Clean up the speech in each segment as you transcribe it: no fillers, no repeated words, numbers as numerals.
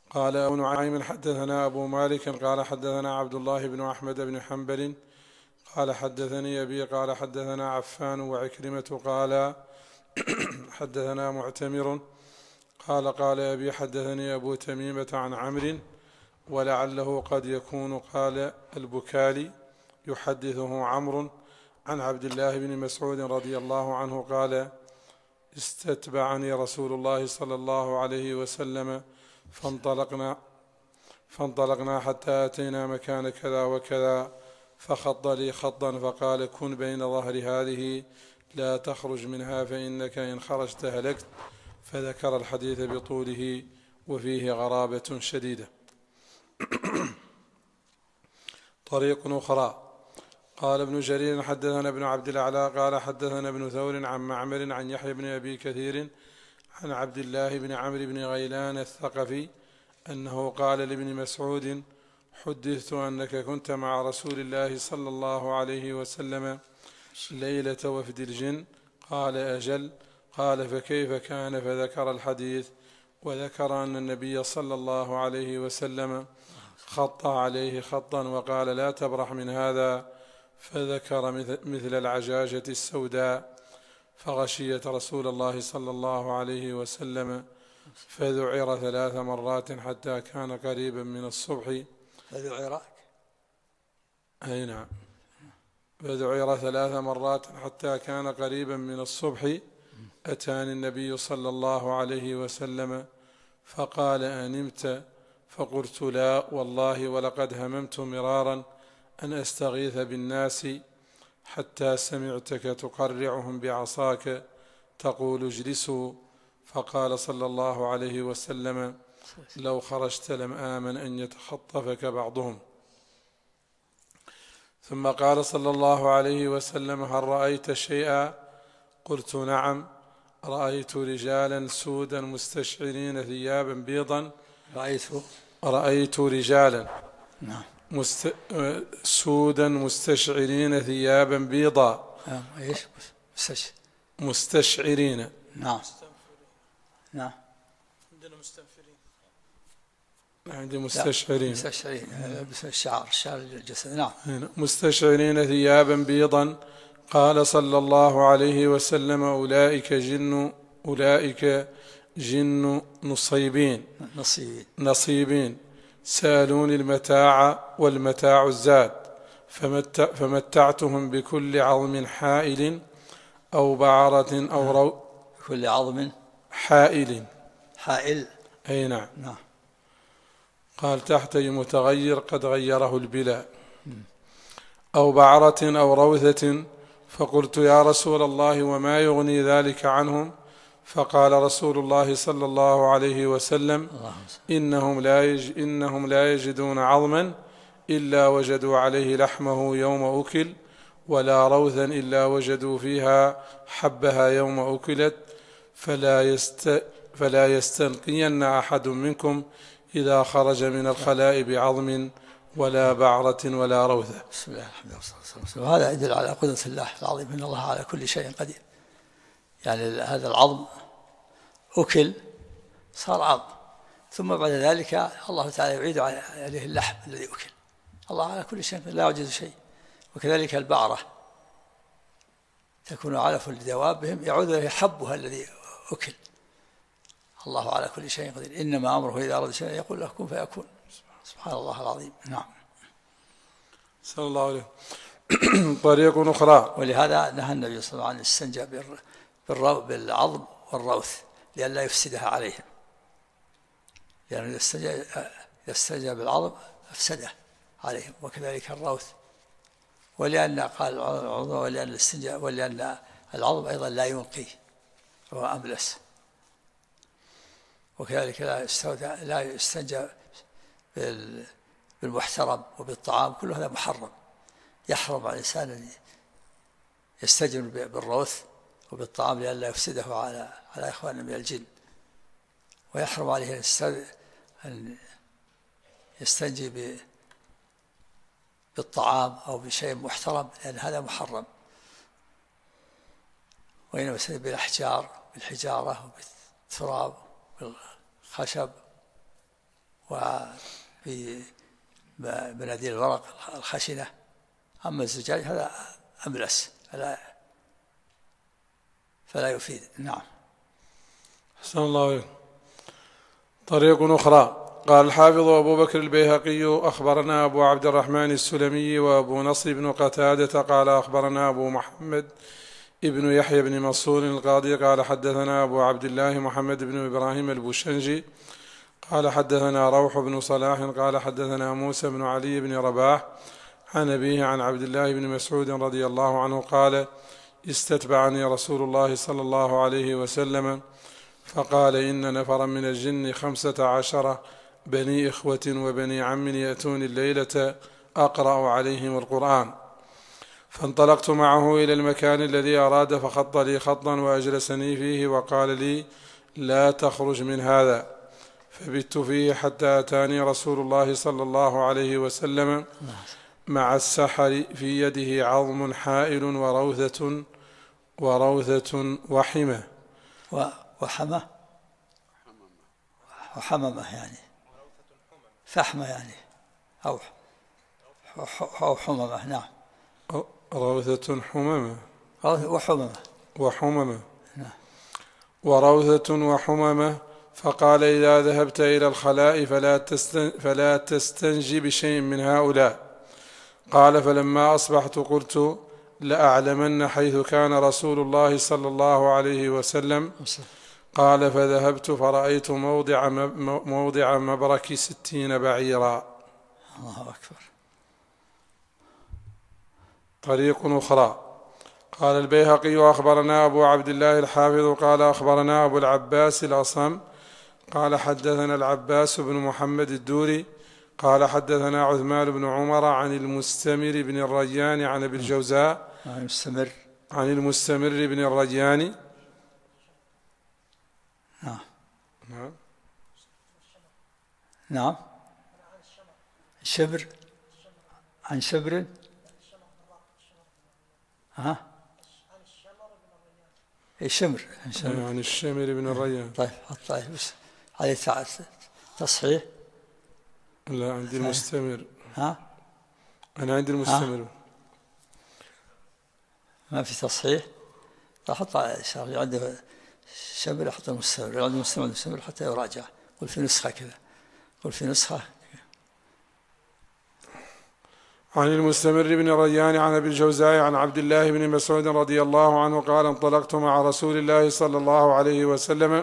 قال أبو نعيم حدثنا أبو مالك قال حدثنا عبد الله بن أحمد بن حنبل قال حدثني أبي قال حدثنا عفان وعكرمة قال حدثنا معتمر قال أبي حدثني أبو تميمة عن عمرو ولعله قد يكون قال البكالي يحدثه عمرو عن عبد الله بن مسعود رضي الله عنه قال استتبعني رسول الله صلى الله عليه وسلم فانطلقنا حتى أتينا مكان كذا وكذا فخط لي خطا فقال كن بين ظهر هذه لا تخرج منها فإنك إن خرجت هلكت، فذكر الحديث بطوله وفيه غرابة شديدة. طريق أخرى قال ابن جرير حدثنا ابن عبد الأعلى قال حدثنا ابن ثور عن معمر عن يحيى بن أبي كثير عن عبد الله بن عمرو بن غيلان الثقفي أنه قال لابن مسعود حدثت أنك كنت مع رسول الله صلى الله عليه وسلم ليلة وفد الجن. قال أجل. قال فكيف كان؟ فذكر الحديث وذكر أن النبي صلى الله عليه وسلم خط عليه خطا وقال لا تبرح من هذا، فذكر مثل العجاجة السوداء فغشيت رسول الله صلى الله عليه وسلم فذعر 3 مرات حتى كان قريبا من الصبح. فذعر أي نعم، فذعر 3 مرات حتى كان قريبا من الصبح. أتاني النبي صلى الله عليه وسلم فقال أنمت؟ فقلت لا والله ولقد هممت مرارا أن أستغيث بالناس حتى سمعتك تقرعهم بعصاك تقول اجلسوا، فقال صلى الله عليه وسلم لو خرجت لم آمن أن يتخطفك بعضهم. ثم قال صلى الله عليه وسلم هل رأيت شيئا؟ قلت نعم، رأيت رجالا سودا مستشعرين ثيابا بيضا. رأيت رجالا نعم سودا مستشعرين ثيابا بيضا. ايش مستشعرين. نعم عندنا مستنفرين. عندي مستشعرين. بس الشعر الجسد. نعم مستشعرين ثيابا بيضا. قال صلى الله عليه وسلم أولئك جن نصيبين سألوني المتاع والمتاع الزاد فمتعتهم بكل عظم حائل أو بعرة أو كل عظم حائل. أي نعم. قال تحتي متغير قد غيره البلاء أو بعرة أو روثة. فقلت يا رسول الله وما يغني ذلك عنهم؟ فقال رسول الله صلى الله عليه وسلم إنهم لا يجدون عظما إلا وجدوا عليه لحمه يوم أكل، ولا روثا إلا وجدوا فيها حبها يوم أكلت، فلا يستنقين أحد منكم إذا خرج من الخلاء بعظم ولا بعرة ولا روثة. بسم الله الحمد لله والصلاة والسلام. وهذا يدل على قدرة الله العظيم إن الله على كل شيء قدير. يعني هذا العظم أكل صار عظم، ثم بعد ذلك الله تعالى يعيد عليه اللحم الذي أكل. الله على كل شيء لا يعجز شيء. وكذلك البعرة تكون علف لدوابهم يعود إليه حبها الذي أكل. الله على كل شيء قدير. إنما أمره إذا أراد شيئا يقول له كن فيكون. سبحان الله العظيم. نعم. صلى الله عليه. طريق أخرى. ولهذا نهى النبي صلى الله عليه وسلم عن الاستنجاء بالعظم والروث لئلا يفسدها عليهم، لأن يعني الاستنجاء بالعظم أفسده عليهم، وكذلك الروث. ولأن قال العظم ولأن العظم أيضا لا ينقي وهو أملس. وكذلك لا يستنجى بالمحترم وبالطعام، كل هذا محرم. يحرم على الإنسان أن يستجمل بالروث وبالطعام لئلا يفسده على إخواننا من الجن، ويحرم عليه أن يستنجي بالطعام أو بشيء محترم لأن هذا محرم. وإنما يستنجي بالحجارة وبالتراب والخشب وفي مناديل الورق الخشنة. أما الزجاج هذا أملس فلا يفيد. نعم. أحسن الله عليك. طريق أخرى. قال الحافظ أبو بكر البيهقي أخبرنا أبو عبد الرحمن السلمي وأبو نصر بن قتادة قال أخبرنا أبو محمد ابن يحيى بن منصور القاضي قال حدثنا أبو عبد الله محمد بن إبراهيم البوشنجي قال حدثنا روح بن صلاح قال حدثنا موسى بن علي بن رباح عن أبيه عن عبد الله بن مسعود رضي الله عنه قال استتبعني رسول الله صلى الله عليه وسلم فقال إن نفرا من الجن 15 بني إخوة وبني عم يأتون الليلة أقرأ عليهم القرآن، فانطلقت معه إلى المكان الذي أراد فخط لي خطا وأجلسني فيه وقال لي لا تخرج من هذا، فبت فيه حتى أتاني رسول الله صلى الله عليه وسلم مع السحر في يده عظم حائل وروثة وحمة وحممة يعني فحمة يعني أو حممة. نعم. روثة حممة وحممة. نعم. وروثة وحممة. فقال إذا ذهبت إلى الخلاء فلا تستنجي بشيء من هؤلاء. قال فلما أصبحت قلت لأعلمن حيث كان رسول الله صلى الله عليه وسلم. قال فذهبت فرأيت موضع مبرك 60 بعيرا. الله أكبر. طريق أخرى. قال البيهقي أخبرنا أبو عبد الله الحافظ قال أخبرنا أبو العباس الأصم قال حدثنا العباس بن محمد الدوري قال حدثنا عثمان بن عمر عن المستمر بن الريان عن أبي الجوزاء عن المستمر بن الريان. نعم. شبر عن شبر الشمر عن الشمر بن الريان. طيب هذه تصحيح. لا عندي المستمر. أنا عندي المستمر ما في تصحيح. أحط عنده شمر أحط المستمر عنده المستمر حتى يراجع. قل في نسخة كذا قل في نسخة. عن المستمر بن الريان عن أبي الجوزاء عن عبد الله بن مسعود رضي الله عنه قال انطلقت مع رسول الله صلى الله عليه وسلم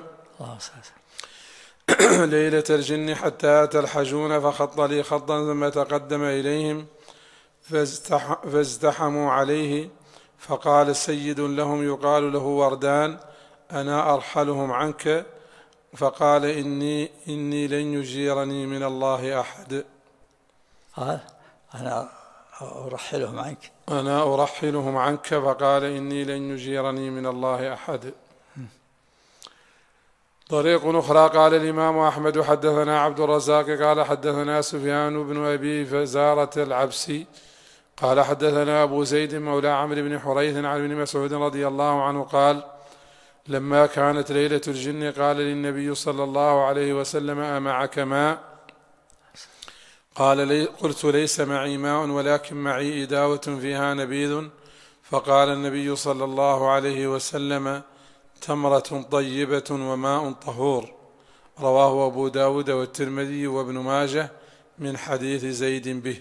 ليلة الجن حتى أتى الحجون فخط لي خطا ثم تقدم إليهم فازدحموا عليه فقال سيد لهم يقال له وردان أنا أرحلهم عنك. فقال إني لن يجيرني من الله أحد. أنا أرحلهم عنك. فقال إني لن يجيرني من الله أحد. طريق أخرى. قال الإمام أحمد حدثنا عبد الرزاق قال حدثنا سفيان بن أبي فزارة العبسي قال حدثنا أبو زيد مولى عمرو بن حريث عن ابن مسعود رضي الله عنه قال لما كانت ليلة الجن قال للنبي صلى الله عليه وسلم أمعك ماء؟ قلت ليس معي ماء ولكن معي إداوة فيها نبيذ. فقال النبي صلى الله عليه وسلم تمرة طيبة وماء طهور. رواه أبو داود والترمذي وابن ماجه من حديث زيد به.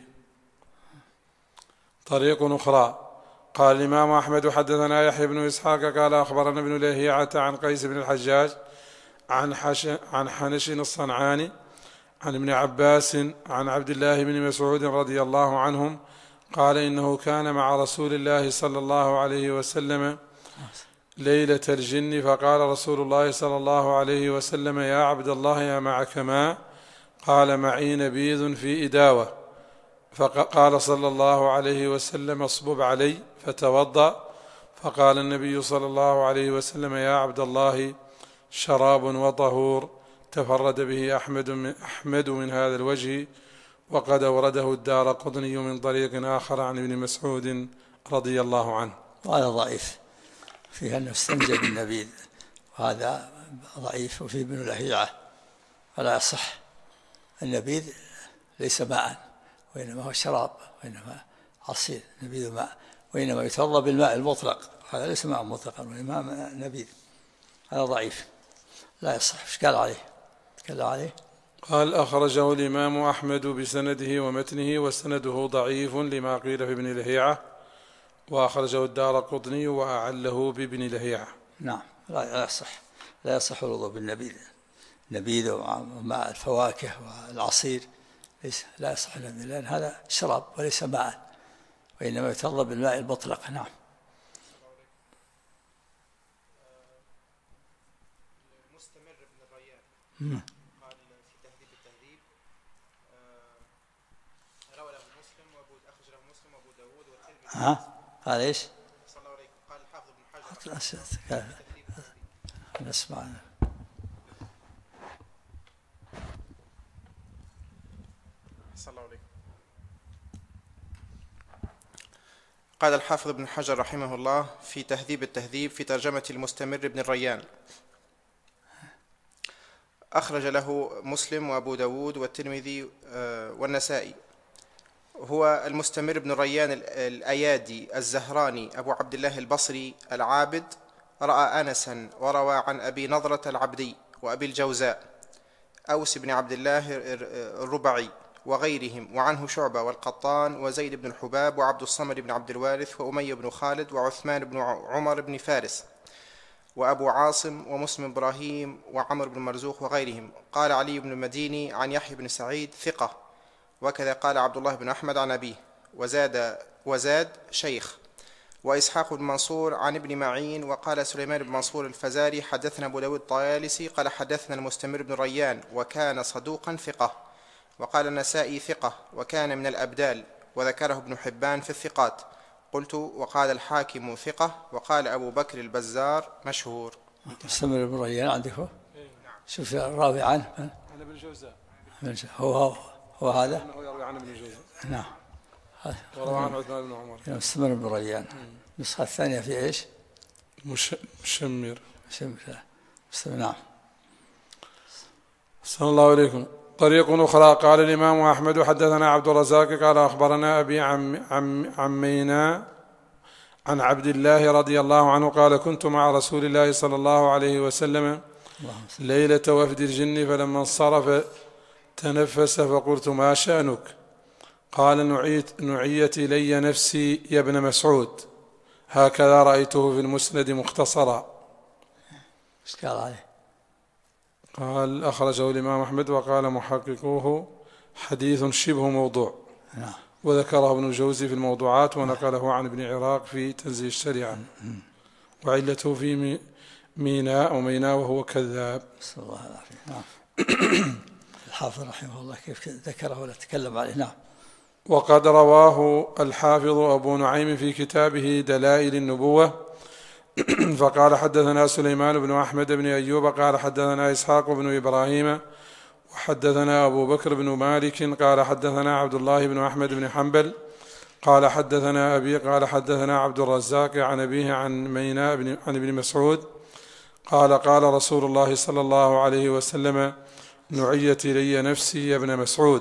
طريق أخرى. قال الإمام أحمد حدثنا يحيى بن إسحاق قال أخبرنا ابن لهيعة عن قيس بن الحجاج عن حنش الصنعاني عن ابن عباس عن عبد الله بن مسعود رضي الله عنهم قال إنه كان مع رسول الله صلى الله عليه وسلم ليلة الجن فقال رسول الله صلى الله عليه وسلم يا عبد الله يا معك ماء؟ قال معي نبيذ في إداوة. فقال صلى الله عليه وسلم اصبب علي فتوضأ. فقال النبي صلى الله عليه وسلم يا عبد الله شراب وطهور. تفرد به أحمد من هذا الوجه وقد أورده الدارقطني من طريق آخر عن ابن مسعود رضي الله عنه. وهذا ضعيف فيه أنه استنجى بالنبيذ وهذا ضعيف. وفيه ابن لهيعة فلا يصح النبيذ ليس ماء، وإنما هو شراب، وإنما عصير نبيذ ماء، وإنما يتوضأ بالماء المطلق، هذا ليس ماء مطلقا، وإنما نبيذ، هذا ضعيف لا يصح. ايش قال عليه؟ تكلم عليه. قال أخرجه الإمام أحمد بسنده ومتنه، وسنده ضعيف لما قيل في ابن لهيعة، وأخرجه الدارقطني وأعله بابن لهيعة. نعم، لا يصح الوضوء بالنبيذ، نبيذ وماء الفواكه والعصير لا يصح النبيذ، لأن هذا شراب وليس ماء، وإنما يتوضأ بالماء المطلق. نعم. مستمر بن الريان قال في تهذيب التهذيب، روى له مسلم أخرج له مسلم وأبو داود والترمذي. قال إيش؟ صلى الله عليه قال الحافظ ابن حجر نسمع. صلى الله عليه. قال الحافظ ابن حجر رحمه الله في تهذيب التهذيب في ترجمة المستمر بن الريان: أخرج له مسلم وأبو داود والترمذي والنسائي. هو المستمر بن الريان الأيادي الزهراني أبو عبد الله البصري العابد، رأى أنسا وروى عن أبي نضرة العبدي وأبي الجوزاء أوس بن عبد الله الربعي وغيرهم، وعنه شعبة والقطان وزيد بن الحباب وعبد الصمد بن عبد الوارث وأمية بن خالد وعثمان بن عمر بن فارس وأبو عاصم ومسلم إبراهيم وعمر بن مرزوق وغيرهم. قال علي بن المديني عن يحيى بن سعيد ثقة، وكذا قال عبد الله بن أحمد عن أبيه، وزاد شيخ. وإسحاق بن منصور عن ابن معين. وقال سليمان بن منصور الفزاري حدثنا أبو داود الطيالسي قال حدثنا المستمر بن ريان وكان صدوقا ثقة. وقال النسائي ثقة وكان من الأبدال، وذكره ابن حبان في الثقات. قلت وقال الحاكم ثقة، وقال أبو بكر البزار مشهور. مستمر بن ريان عندك هو؟ نعم. شوف الراوي عنه عن ابن الجوزاء. هو هذا؟ هو يروي عن ابن الجوزاء. نعم. وروى عن عثمان بن عمر. مستمر بن ريان. النسخة الثانية في ايش؟ مشمر. نعم. صلى الله عليكم. طريق أخرى. قال الإمام أحمد حدثنا عبد الرزاق قال أخبرنا أبي عمينا عن عبد الله رضي الله عنه قال كنت مع رسول الله صلى الله عليه وسلم ليلة وفد الجن، فلما انصرف تنفس فقلت ما شأنك؟ قال نعيت إلي نفسي يا ابن مسعود، هكذا رأيته في المسند مختصرا. ايش قال عليه؟ قال أخرجه الإمام أحمد، وقال محققوه حديث شبه موضوع. وذكره ابن الجوزي في الموضوعات، ونقله عن ابن عراق في تنزيه الشريعة، وعلته في ميناء وهو كذاب. صلى الله عليه وسلم. الحافظ رحمه الله كيف ذكره ولا تكلم عليه. نعم. وقد رواه الحافظ أبو نعيم في كتابه دلائل النبوة، فقال حدثنا سليمان بن أحمد بن أيوب قال حدثنا إسحاق بن إبراهيم وحدثنا أبو بكر بن مالك قال حدثنا عبد الله بن أحمد بن حنبل قال حدثنا أبي قال حدثنا عبد الرزاق عن أبيه عن ميناء عن ابن مسعود قال قال رسول الله صلى الله عليه وسلم نعيت إلي نفسي يا ابن مسعود.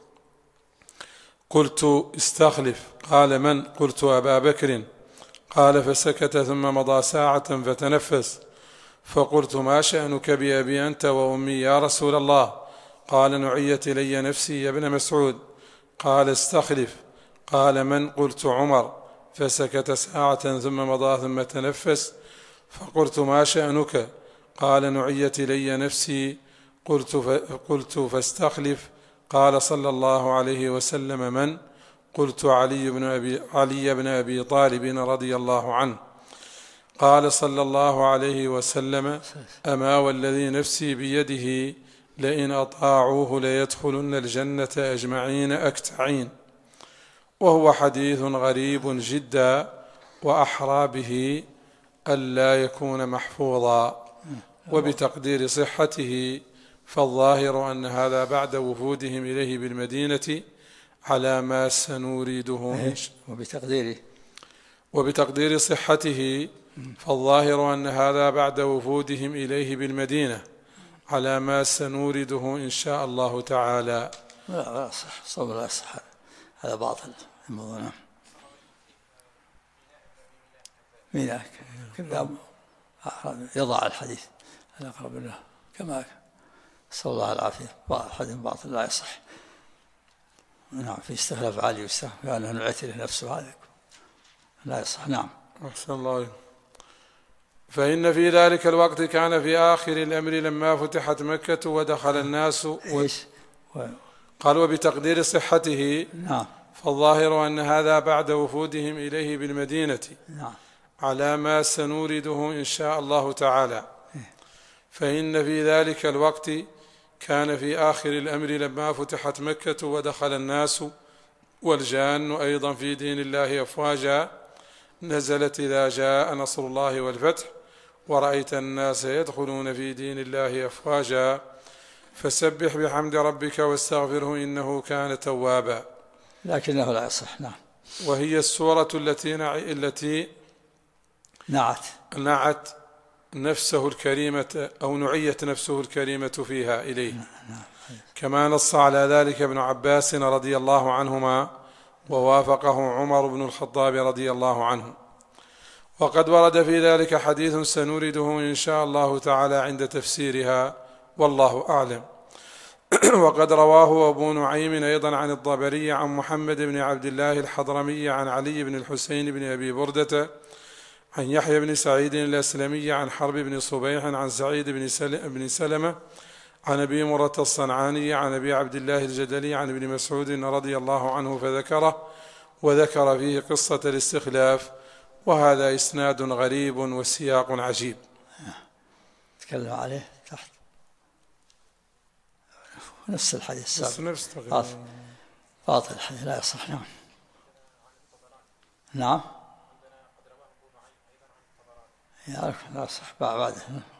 قلت استخلف. قال من؟ قلت أبا بكر. قال فسكت ثم مضى ساعة فتنفس، فقلت ما شأنك بأبي أنت وأمي يا رسول الله؟ قال نعيت إلي نفسي يا ابن مسعود. قال استخلف. قال من؟ قلت عمر. فسكت ساعة ثم مضى ثم تنفس، فقلت ما شأنك؟ قال نعيت إلي نفسي. قلت فاستخلف. قال صلى الله عليه وسلم من؟ قلت علي بن أبي طالب رضي الله عنه. قال صلى الله عليه وسلم أما والذي نفسي بيده لئن أطاعوه ليدخلن الجنة أجمعين أكتعين. وهو حديث غريب جدا، وأحرى به ألا يكون محفوظا. وبتقدير صحته فالظاهر أن هذا بعد وفودهم إليه بالمدينة على ما سنريده. وبتقدير صحته فالظاهر أن هذا بعد وفودهم إليه بالمدينة على ما سنورده إن شاء الله تعالى. لا يصح، صوم لا يصح، هذا باطل الموضوع. ميناك كذاب يضع الحديث الأقرب له كما صلى الله العافية. حديث باطل لا يصح. نعم، في استخلاف عالي واستخلاف أنه نعتله نفسه، هذا لا يصح. نعم. أحسن الله. فإن في ذلك الوقت كان في آخر الأمر لما فتحت مكة ودخل الناس قال وبتقدير صحته. نعم. فالظاهر أن هذا بعد وفودهم إليه بالمدينة. نعم. على ما سنورده إن شاء الله تعالى. فإن في ذلك الوقت كان في آخر الأمر لما فتحت مكة ودخل الناس والجان أيضا في دين الله أفواجا، نزلت إذا جاء نصر الله والفتح ورأيت الناس يدخلون في دين الله أفواجا فسبح بحمد ربك واستغفره إنه كان توابا. لكنه لا يصح. نعم. وهي السورة التي نعت نفسه الكريمة أو نعيت نفسه الكريمة فيها إليه، كما نص على ذلك ابن عباس رضي الله عنهما ووافقه عمر بن الخطاب رضي الله عنه. وقد ورد في ذلك حديث سنورده إن شاء الله تعالى عند تفسيرها والله أعلم. وقد رواه أبو نعيم أيضا عن الضبري عن محمد بن عبد الله الحضرمي عن علي بن الحسين بن أبي بردة عن يحيى بن سعيد الأسلمي عن حرب بن صبيح عن سعيد بن سلمة عن أبي مرة الصنعاني عن أبي عبد الله الجدلي عن ابن مسعود رضي الله عنه فذكره، وذكر فيه قصة الاستخلاف، وهذا إسناد غريب والسياق عجيب. تكلم عليه تحت نفس الحديث السابق. باطل الحديث لا يصح. نعم. نعم. لا يصح بعده.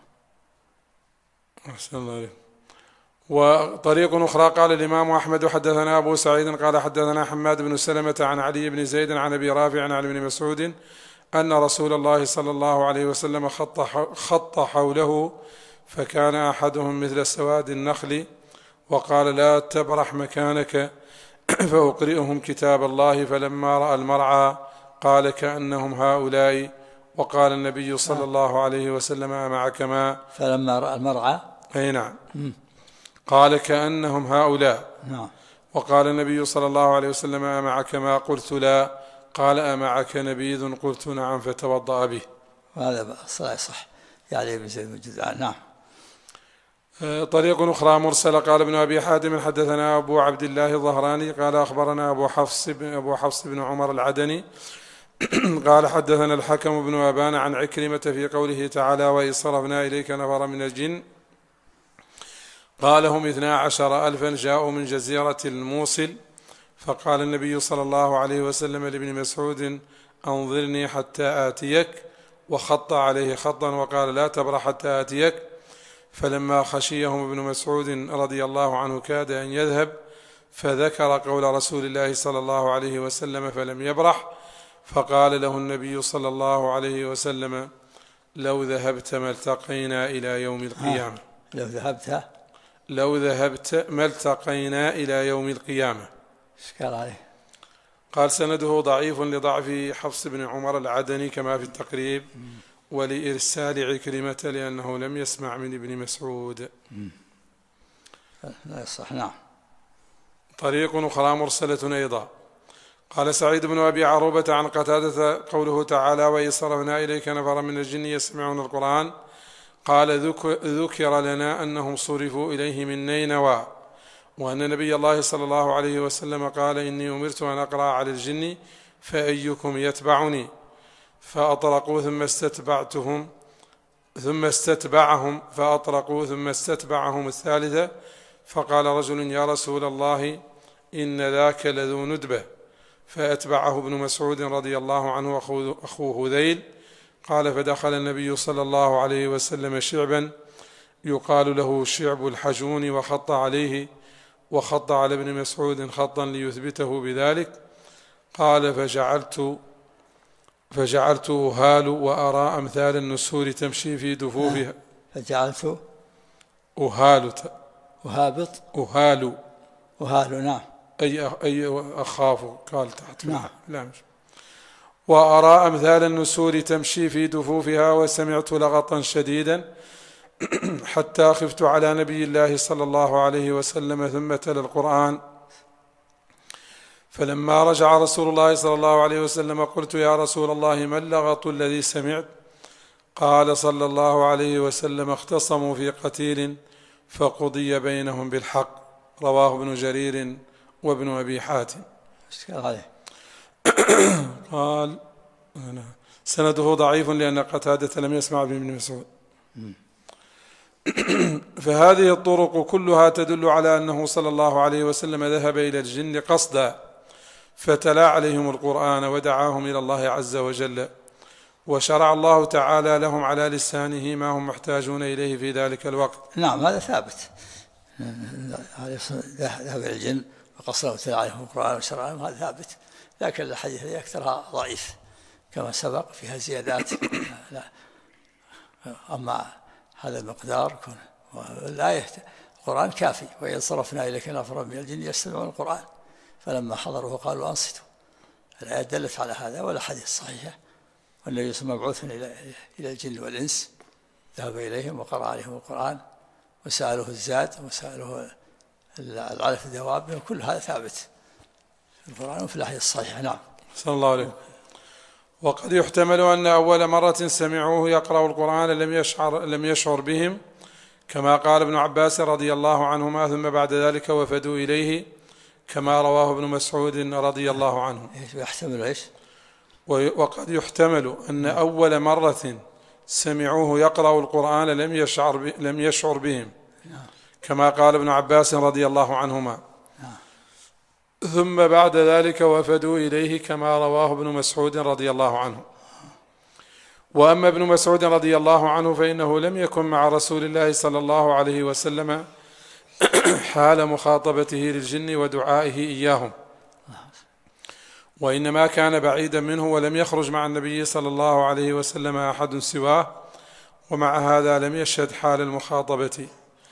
أحسن الله عليك. وطريق أخرى قال الإمام أحمد حدثنا أبو سعيد قال حدثنا حماد بن سلمة عن علي بن زيد عن أبي رافع عن ابن مسعود أن رسول الله صلى الله عليه وسلم خط حوله فكان أحدهم مثل سواد النخل وقال لا تبرح مكانك فأقرئهم كتاب الله، فلما رأى المرعى قال كأنهم هؤلاء، وقال النبي صلى الله عليه وسلم معك ما. فلما رأى المرعى أي نعم قال كأنهم هؤلاء. نعم. وقال النبي صلى الله عليه وسلم معك ما؟ قلت لا. قال أمعك نبيذ؟ قلت نعم، فتوضأ به. وهذا صح يعني ابن زيد بن جدعان. نعم. طريق أخرى مرسلة قال ابن أبي حاتم حدثنا أبو عبد الله الظهراني قال أخبرنا أبو حفص بن عمر العدني قال حدثنا الحكم بن أبان عن عكرمة في قوله تعالى وإذ صرفنا إليك نفرا من الجن قال هم 12,000 جاءوا من جزيرة الموصل، فقال النبي صلى الله عليه وسلم لابن مسعود أنظرني حتى آتيك، وخط عليه خطا وقال لا تبرح حتى آتيك، فلما خشيهم ابن مسعود رضي الله عنه كاد أن يذهب فذكر قول رسول الله صلى الله عليه وسلم فلم يبرح، فقال له النبي صلى الله عليه وسلم لو ذهبت ما التقينا إلى يوم القيامة. لو ذهبت ما التقينا إلى يوم القيامة. إشكال عليه. قال سنده ضعيف لضعف حفص بن عمر العدني كما في التقريب ولإرسال عكرمة لأنه لم يسمع من ابن مسعود. لا يصح. نعم. طريق أخرى مرسلة أيضا قال سعيد بن أبي عروبة عن قتادة قوله تعالى وإذ صرفنا إليك نفرا من الجن يسمعون القرآن قال ذكر لنا أنهم صرفوا إليه من نينوى، وأن نبي الله صلى الله عليه وسلم قال إني أمرت أن أقرأ على الجن فأيكم يتبعني، فأطرقوا ثم استتبعهم فأطرقوا ثم استتبعهم الثالثة، فقال رجل يا رسول الله إن ذاك لذو ندبة، فأتبعه ابن مسعود رضي الله عنه أخوه هذيل، قال فدخل النبي صلى الله عليه وسلم شعبا يقال له شعب الحجون وخط عليه، وخط على ابن مسعود خطا ليثبته بذلك، قال فجعلت أهال وأرى أمثال النسور تمشي في دفوفها. وهابط وهال نعم أي أخاف قال تحت نعم. لا مش. وأرى أمثال النسور تمشي في دفوفها وسمعت لغطا شديدا حتى خفت على نبي الله صلى الله عليه وسلم ثم تلا القرآن. فلما رجع رسول الله صلى الله عليه وسلم قلت يا رسول الله ما اللغط الذي سمعت؟ قال صلى الله عليه وسلم اختصموا في قتيل فقضي بينهم بالحق. رواه ابن جرير وابن أبي حاتم. قال سنده ضعيف لأن قتادة لم يسمع بابن مسعود. فهذه الطرق كلها تدل على أنه صلى الله عليه وسلم ذهب إلى الجن قصدا فتلا عليهم القرآن ودعاهم إلى الله عز وجل، وشرع الله تعالى لهم على لسانه ما هم محتاجون إليه في ذلك الوقت. نعم هذا ثابت، ذهب إلى الجن وقصدا وتلا عليهم القرآن وشرع لهم، هذا ثابت. لكن الحديث أكثرها ضعيف كما سبق، فيها زيادات. لا. أما هذا المقدار الآية القرآن كافي. وإذ صرفنا إليك نفرا من الجن يستمعون القرآن فلما حضروه قالوا أنصتوا. الآية دلت على هذا، والأحاديث صحيحة. والنبي صلى الله عليه وسلم مبعوث إلى الجن والإنس، ذهب إليهم وقرأ عليهم القرآن وسألوه الزاد وسألوه العلف الدواب، كل هذا ثابت في القرآن وفي الأحاديث الصحيحة. نعم. صلى الله عليه. وقد يحتمل أن أول مرة سمعوه يقرأ القرآن لم يشعر بهم، كما قال ابن عباس رضي الله عنهما، ثم بعد ذلك وفدوا إليه، كما رواه ابن مسعود رضي الله عنه. يحتمل إيش؟ وقد يحتمل أن أول مرة سمعوه يقرأ القرآن لم يشعر بهم، كما قال ابن عباس رضي الله عنهما، ثم بعد ذلك وفدوا إليه، كما رواه ابن مسعود رضي الله عنه. وأما ابن مسعود رضي الله عنه فإنه لم يكن مع رسول الله صلى الله عليه وسلم حال مخاطبته للجن ودعائه إياهم، وإنما كان بعيدا منه ولم يخرج مع النبي صلى الله عليه وسلم أحد سواه، ومع هذا لم يشهد حال المخاطبة.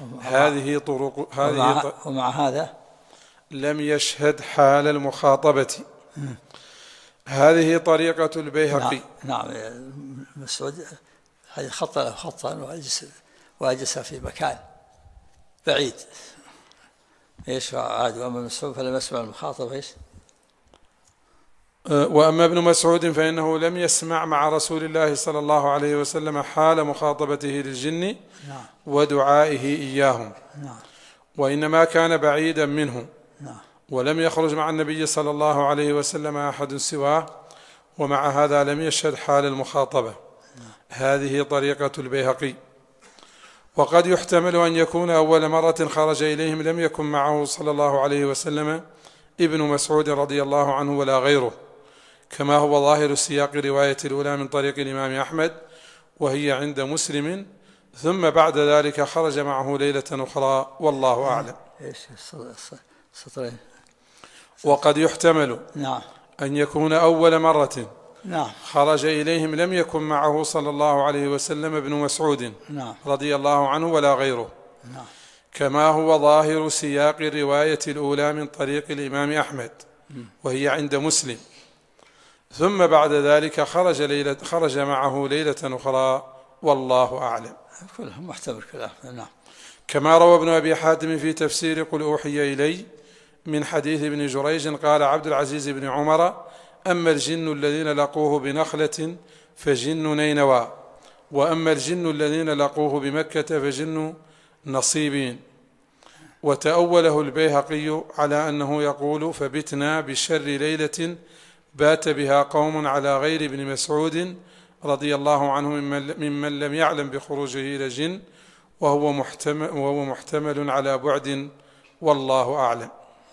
ومع هذا لم يشهد حال المخاطبة. هذه طريقة البيهقي. نعم. مسعود خط له خطا وأجلس في مكان بعيد. إيش عاد؟ وأما مسعود فلم يسمع المخاطب. إيش؟ وأما ابن مسعود فإنه لم يسمع مع رسول الله صلى الله عليه وسلم حال مخاطبته للجن ودعائه إياهم، وإنما كان بعيدا منه ولم يخرج مع النبي صلى الله عليه وسلم أحد سواه، ومع هذا لم يشهد حال المخاطبة. هذه طريقة البيهقي. وقد يحتمل أن يكون أول مرة خرج إليهم لم يكن معه صلى الله عليه وسلم ابن مسعود رضي الله عنه ولا غيره، كما هو ظاهر سياق رواية الأولى من طريق الإمام أحمد وهي عند مسلم، ثم بعد ذلك خرج معه ليلة أخرى، والله أعلم. وقد يحتمل أن يكون أول مرة خرج إليهم لم يكن معه صلى الله عليه وسلم ابن مسعود رضي الله عنه ولا غيره، كما هو ظاهر سياق الرواية الأولى من طريق الإمام أحمد وهي عند مسلم، ثم بعد ذلك خرج معه ليلة أخرى، والله أعلم. كلهم محتمل كلام. نعم. كما روى ابن أبي حاتم في تفسير قل أوحي إلي من حديث ابن جريج قال عبد العزيز بن عمر: أما الجن الذين لقوه بنخلة فجن نينوى، وأما الجن الذين لقوه بمكة فجن نصيبين. وتأوله البيهقي على أنه يقول: فبتنا بشر ليلة بات بها قوم على غير ابن مسعود رضي الله عنه ممن لم يعلم بخروجه إلى الجن، وهو محتمل على بعد، والله أعلم.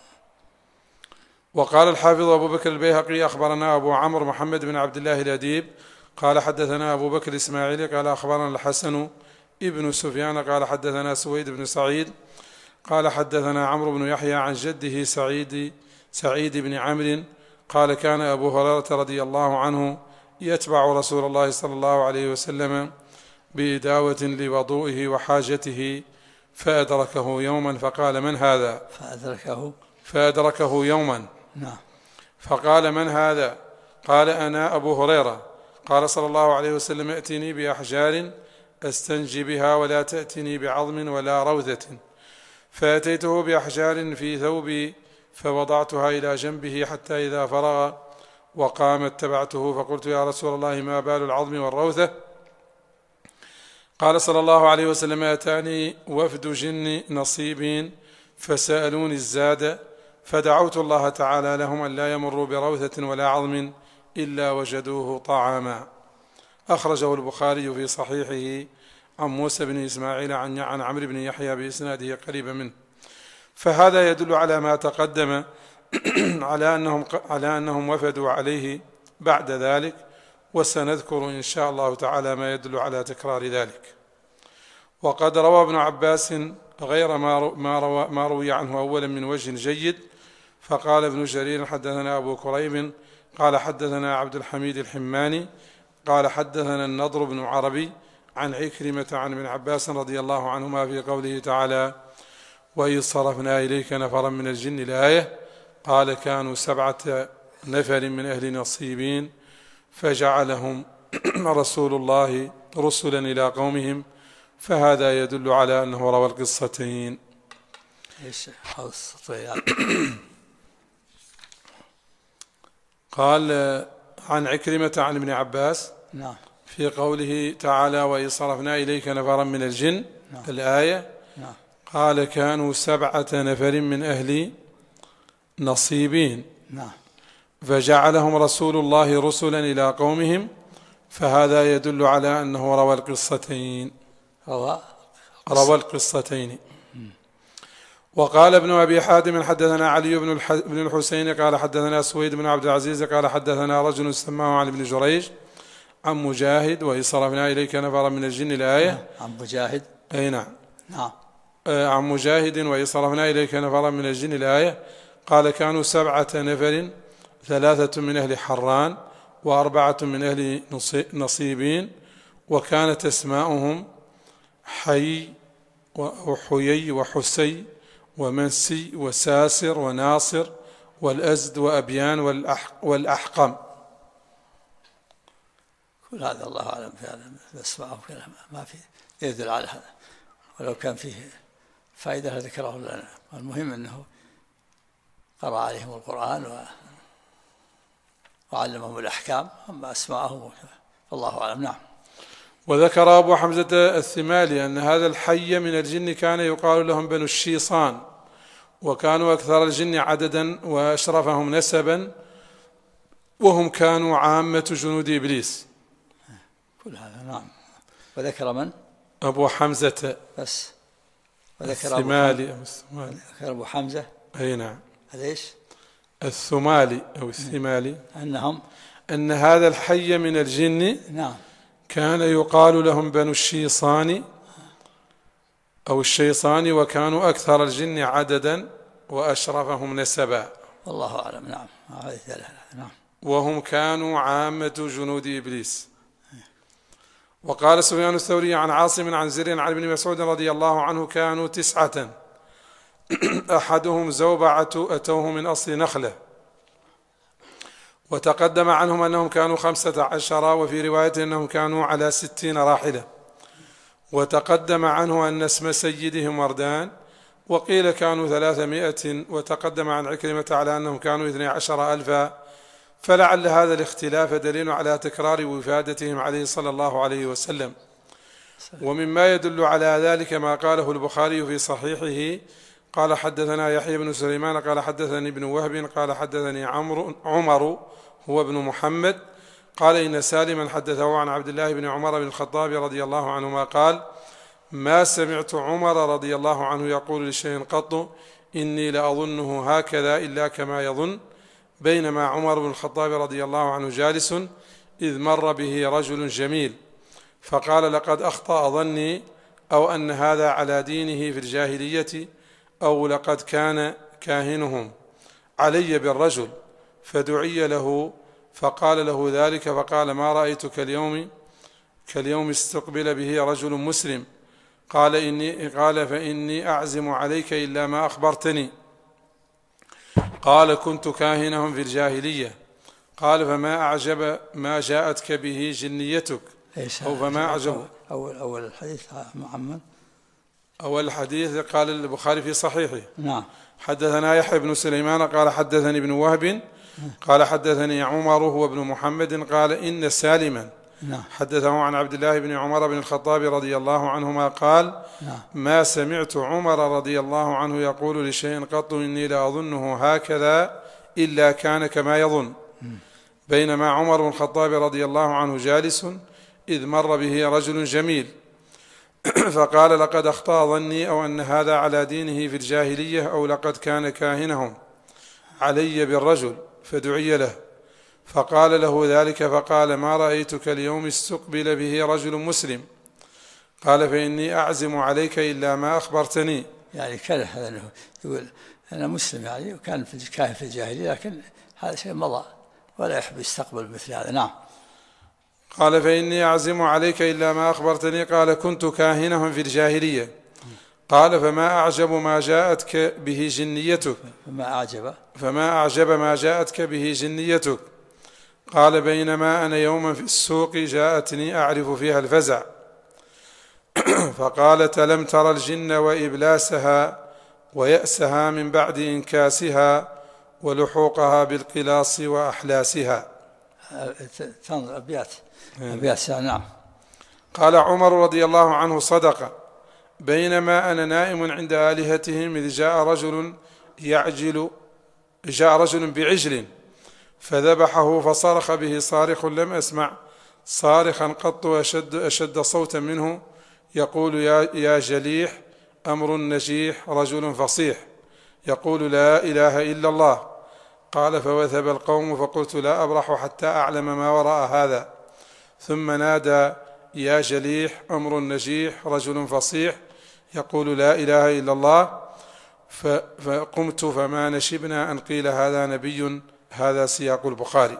وقال الحافظ أبو بكر البيهقي: أخبرنا أبو عمرو محمد بن عبد الله الأديب قال حدثنا أبو بكر الإسماعيلي قال أخبرنا الحسن ابن سفيان قال حدثنا سويد بن سعيد قال حدثنا عمرو بن يحيى عن جده سعيد بن عمرو قال: كان أبو هريرة رضي الله عنه يتبع رسول الله صلى الله عليه وسلم بإداوة لوضوئه وحاجته، فأدركه يوما فقال من هذا؟ فأدركه يوما نعم. فقال من هذا؟ قال أنا أبو هريرة. قال صلى الله عليه وسلم ائتني بأحجار أستنجي بها ولا تأتني بعظم ولا روثة. فأتيته بأحجار في ثوبي فوضعتها إلى جنبه حتى إذا فرغ وقام اتبعته فقلت يا رسول الله ما بال العظم والروثة؟ قال صلى الله عليه وسلم أتاني وفد جن نصيبين فسألوني الزاد فدعوت الله تعالى لهم أن لا يمروا بروثة ولا عظم إلا وجدوه طعاما. أخرجه البخاري في صحيحه عن موسى بن إسماعيل عن عمرو بن يحيى بإسناده قريبا منه. فهذا يدل على ما تقدم على أنهم وفدوا عليه بعد ذلك، وسنذكر إن شاء الله تعالى ما يدل على تكرار ذلك. وقد روى ابن عباس غير ما روي عنه أولا من وجه جيد. فقال ابن جرير حدثنا أبو كريب قال حدثنا عبد الحميد الحماني قال حدثنا النضر بن عربي عن عكرمة عن ابن عباس رضي الله عنهما في قوله تعالى وإذ صرفنا إليك نفرا من الجن الآية قال كانوا 7 نفر من أهل نصيبين فجعلهم رسول الله رسلا إلى قومهم. فهذا يدل على أنه روى القصتين. قال عن عكرمة عن ابن عباس نعم في قوله تعالى وإذ صرفنا إليك نفرا من الجن نعم. الآية نعم. قال كانوا 7 نفر من أهل نصيبين نعم. فجعلهم رسول الله رسلا إلى قومهم. فهذا يدل على أنه روى القصتين. وقال ابن أبي حاتم حدثنا علي بن الحسين قال حدثنا سويد بن عبد العزيز قال حدثنا رجل سماه عن ابن جريج عن مجاهد وإذ صرفنا إليك نفرا من الجن الآية عن مجاهد أي نعم نعم عن مجاهد وإذ صرفنا إليك نفرا من الجن الآية قال كانوا 7 نفر 3 من أهل حران و4 من أهل نصيبين وكانت أسماؤهم حي وحيي وحسي ومنسي وساسر وناصر والأزد وأبيان والأحقم. كل هذا الله أعلم في هذا الأسماء ما في يدل على هذا، ولو كان فيه فائدة لذكره لنا. المهم أنه قرأ عليهم القرآن وعلمهم الأحكام، أما أسماءهم والله أعلم. نعم. وذكر أبو حمزة الثمالي أن هذا الحي من الجن كان يقال لهم بنو الشيصان، وكانوا أكثر الجن عددا وأشرفهم نسبا، وهم كانوا عامة جنود إبليس. كل هذا نعم. وذكر من؟ أبو حمزة بس. وذكر الثمالي ذكر أبو حمزة أي نعم. ليش؟ الثمالي أو الثمالي أن هذا الحي من الجن نعم كان يقال لهم بنو الشيصان أو الشيطان، وكانوا أكثر الجن عددا وأشرفهم نسبا. والله أعلم. نعم. نعم. وهم كانوا عامة جنود إبليس. وقال سفيان الثوري عن عاصم عن زر عن ابن مسعود رضي الله عنه كانوا 9 أحدهم زوبعة أتوه من أصل نخلة. وتقدم عنهم أنهم كانوا 15، وفي رواية أنهم كانوا على 60 راحلة. وتقدم عنه أن اسم سيدهم وردان، وقيل كانوا 300. وتقدم عن عكرمة على أنهم كانوا 12,000. فلعل هذا الاختلاف دليل على تكرار وفادتهم عليه صلى الله عليه وسلم. ومما يدل على ذلك ما قاله البخاري في صحيحه قال حدثنا يحيى بن سليمان قال حدثني ابن وهب قال حدثني عمر هو ابن محمد قال إن سالما حدثه عن عبد الله بن عمر بن الخطاب رضي الله عنهما قال ما سمعت عمر رضي الله عنه يقول لشيء قط إني لأظنه هكذا إلا كما يظن، بينما عمر بن الخطاب رضي الله عنه جالس إذ مر به رجل جميل فقال لقد أخطأ ظني، أو أن هذا على دينه في الجاهلية، أو لقد كان كاهنهم علي بالرجل، فدعي له فقال له ذلك، فقال ما رأيت كاليوم استقبل به رجل مسلم. قال فإني أعزم عليك إلا ما أخبرتني. قال كنت كاهنهم في الجاهلية. قال فما أعجب ما جاءتك به جنيتك، أو فما أعجب. أول الحديث محمد. أول الحديث قال البخاري في صحيحه. نعم. حدثنا يحيى بن سليمان قال حدثني ابن وهب قال حدثني عمر هو ابن محمد قال إن سالما حدثه عن عبد الله بن عمر بن الخطاب رضي الله عنهما قال ما سمعت عمر رضي الله عنه يقول لشيء قط إني لا أظنه هكذا إلا كان كما يظن. بينما عمر بن الخطاب رضي الله عنه جالس إذ مر به رجل جميل فقال لقد أخطأ ظني أو أن هذا على دينه في الجاهلية أو لقد كان كاهنهم علي بالرجل، فدعي له فقال له ذلك فقال ما رأيتك اليوم استقبل به رجل مسلم. قال فإني أعزم عليك إلا ما أخبرتني. يعني كره هذا أنه يقول أنا مسلم يعني وكان كاهن في الجاهلية، لكن هذا شيء مضى ولا يحب يستقبل مثل هذا. نعم. قال فإني أعزم عليك إلا ما أخبرتني. قال كنت كاهنهم في الجاهلية. قال فما أعجب ما جاءتك به جنيتك. فما أعجب ما جاءتك به جنيتك. قال بينما أنا يوما في السوق جاءتني أعرف فيها الفزع فقالت لم تر الجن وإبلاسها ويأسها من بعد إنكاسها ولحوقها بالقلاص وأحلاسها. تنظر أبيات. نعم. قال عمر رضي الله عنه صدق. بينما أنا نائم عند آلهتهم إذ جاء رجل بعجل فذبحه فصرخ به صارخ لم أسمع صارخا قط أشد صوتا منه يقول يا جليح أمر نجيح رجل فصيح يقول لا إله إلا الله. قال فوثب القوم فقلت لا أبرح حتى أعلم ما وراء هذا. ثم نادى يا جليح أمر نجيح رجل فصيح يقول لا إله إلا الله. فقمت فما نشبنا أن قيل هذا نبي. هذا سياق البخاري.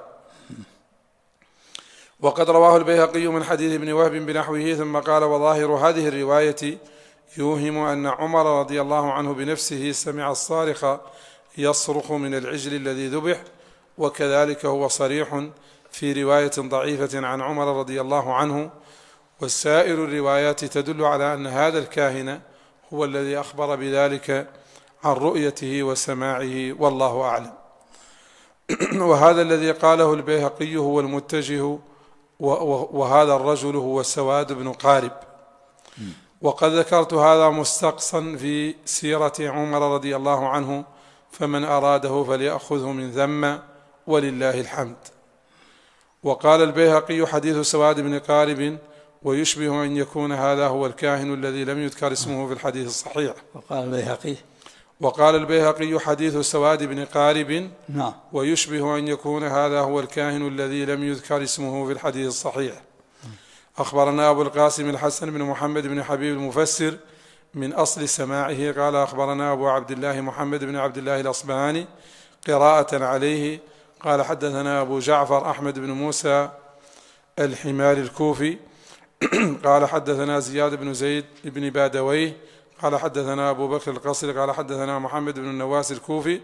وقد رواه البيهقي من حديث ابن وهب بنحوه ثم قال وظاهر هذه الرواية يوهم أن عمر رضي الله عنه بنفسه سمع الصارخ يصرخ من العجل الذي ذبح، وكذلك هو صريح في رواية ضعيفة عن عمر رضي الله عنه. والسائر الروايات تدل على أن هذا الكاهن هو الذي أخبر بذلك عن رؤيته وسماعه والله أعلم. وهذا الذي قاله البيهقي هو المتجه، وهذا الرجل هو سواد بن قارب. وقد ذكرت هذا مستقصا في سيرة عمر رضي الله عنه، فمن أراده فليأخذه من ثم ولله الحمد. وقال البيهقي حديث سواد بن قارب ويشبه أن يكون هذا هو الكاهن الذي لم يذكر اسمه في الحديث الصحيح. وقال البيهقي حديث سواد بن قارب ويشبه أن يكون هذا هو الكاهن الذي لم يذكر اسمه في الحديث الصحيح. أخبرنا أبو القاسم الحسن بن محمد بن حبيب المفسر من أصل سماعه قال أخبرنا أبو عبد الله محمد بن عبد الله الأصبهاني قراءة عليه قال حدثنا أبو جعفر أحمد بن موسى الحمار الكوفي قال حدثنا زياد بن زيد بن بادويه قال حدثنا أبو بكر القصري قال حدثنا محمد بن النواس الكوفي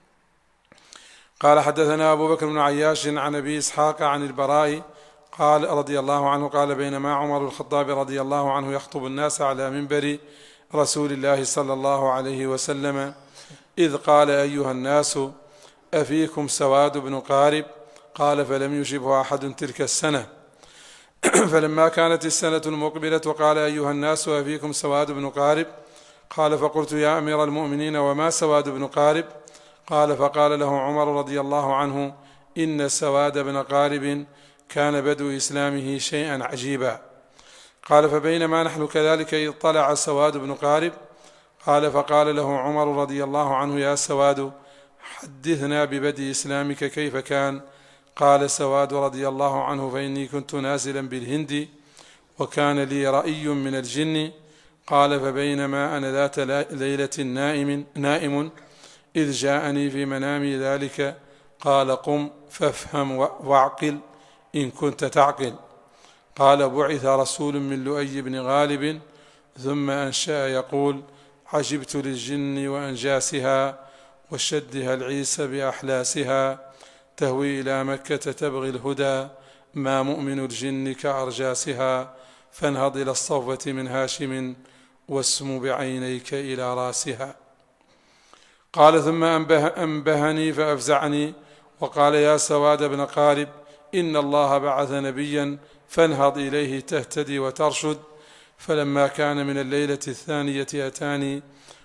قال حدثنا أبو بكر بن عياش عن أبي إسحاق عن البراء قال رضي الله عنه قال بينما عمر الخطاب رضي الله عنه يخطب الناس على منبر رسول الله صلى الله عليه وسلم إذ قال أيها الناس أفيكم سواد بن قارب؟ قال فلم يجبه أحد تلك السنة. فلما كانت السنة المقبلة وقال أيها الناس أفيكم سواد بن قارب؟ قال فقلت يا أمير المؤمنين وما سواد بن قارب؟ قال فقال له عمر رضي الله عنه إن سواد بن قارب كان بدء إسلامه شيئا عجيبا. قال فبينما نحن كذلك إذ طلع سواد بن قارب. قال فقال له عمر رضي الله عنه يا سواد حدثنا ببدء إسلامك كيف كان؟ قال سواد رضي الله عنه فإني كنت نازلا بالهند وكان لي رأي من الجن. قال فبينما أنا ذات ليلة نائم إذ جاءني في منامي ذلك قال قم فافهم واعقل إن كنت تعقل. قال بعث رسول من لؤي بن غالب ثم أنشأ يقول: عجبت للجن وأنجاسها وشدها العيسى بأحلاسها، تهوي إلى مكة تبغي الهدى، ما مؤمن الجن كأرجاسها، فانهض إلى الصفوة من هاشم واسم بعينيك إلى راسها. قال: ثم أنبهني فأفزعني وقال: يا سواد بن قارب، إن الله بعث نبيا فانهض إليه تهتدي وترشد. فلما كان من الليلة الثانية أتاني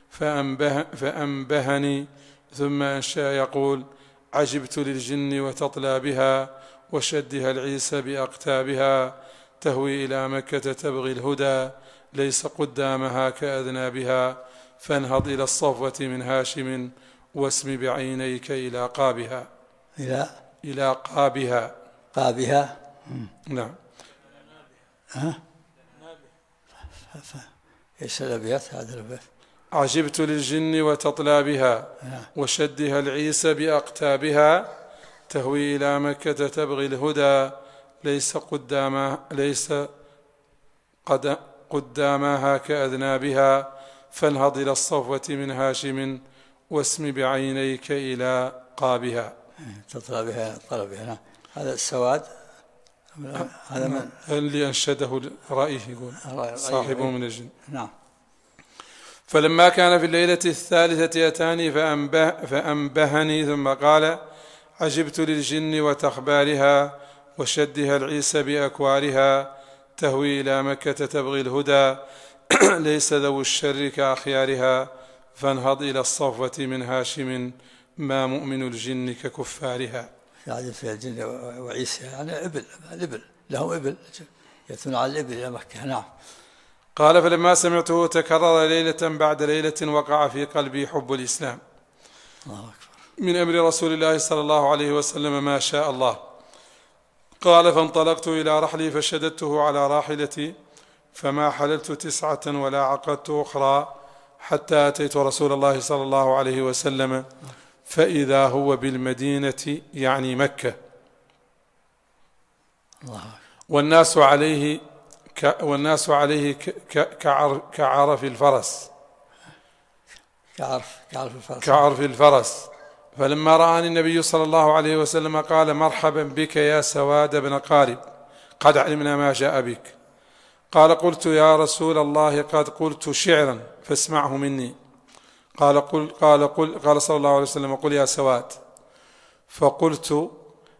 فأنبهني. ثم أنشأ يقول: عجبت للجن وتطلى بها وشدها العيسى بأقتابها، تهوي إلى مكة تبغي الهدى، ليس قدامها كأذنابها، فانهض إلى الصفوة من هاشم واسم بعينيك إلى قابها. إلى قابها. قابها. نعم. ايش الابيات هذا الابيات؟ عجبت للجن وتطلى بها وشدها العيسى بأقتابها، تهوي إلى مكة تبغي الهدى، ليس قدامها كأذنابها، فانهض إلى الصفوة من هاشم واسم بعينيك إلى قابها. تطلى بها طلبها. هذا السواد هذا من اللي أنشده رأيه، يقول صاحبه من الجن. نعم. فلما كان في الليلة الثالثة أتاني فأنبهني، ثم قال: عجبت للجن وتخبارها وشدها العيسى بأكوارها، تهوي إلى مكة تبغي الهدى، ليس ذو الشر كأخيارها، فانهض إلى الصفوة من هاشم، ما مؤمن الجن ككفارها. عجب في الجن وعيسى، يعني الإبل لهم إبل يأتون على الإبل إلى مكة. نعم. قال: فلما سمعته تكرر ليلة بعد ليلة وقع في قلبي حب الإسلام الله أكبر من أمر رسول الله صلى الله عليه وسلم ما شاء الله. قال: فانطلقت إلى رحلي فشددته على راحلتي، فما حللت 9 ولا عقدت أخرى، حتى أتيت رسول الله صلى الله عليه وسلم، فإذا هو بالمدينة يعني مكة، والناس عليه كعرف الفرس. كعرف الفرس. فلما رآني النبي صلى الله عليه وسلم قال: مرحبا بك يا سواد بن قارب، قد علمنا ما جاء بك. قال: قلت: يا رسول الله قد قلت شعرا فاسمعه مني. قال صلى الله عليه وسلم: قل يا سواد. فقلت: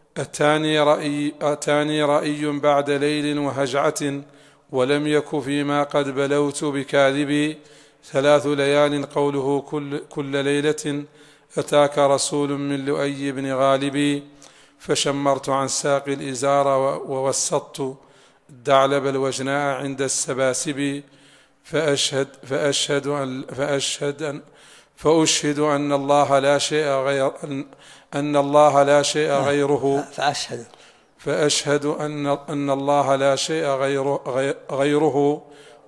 أتاني رأي بعد ليل وهجعة، ولم يك فيما قد بلوت بكاذبي، 3 ليال قوله كل ليلة أتاك رسول من لؤي بن غالب. فشمرت عن ساق الإزار ووسطت الدعلب الوجناء عند السباسب، فأشهد أن الله لا شيء غيره. فأشهد أن الله لا شيء غيره،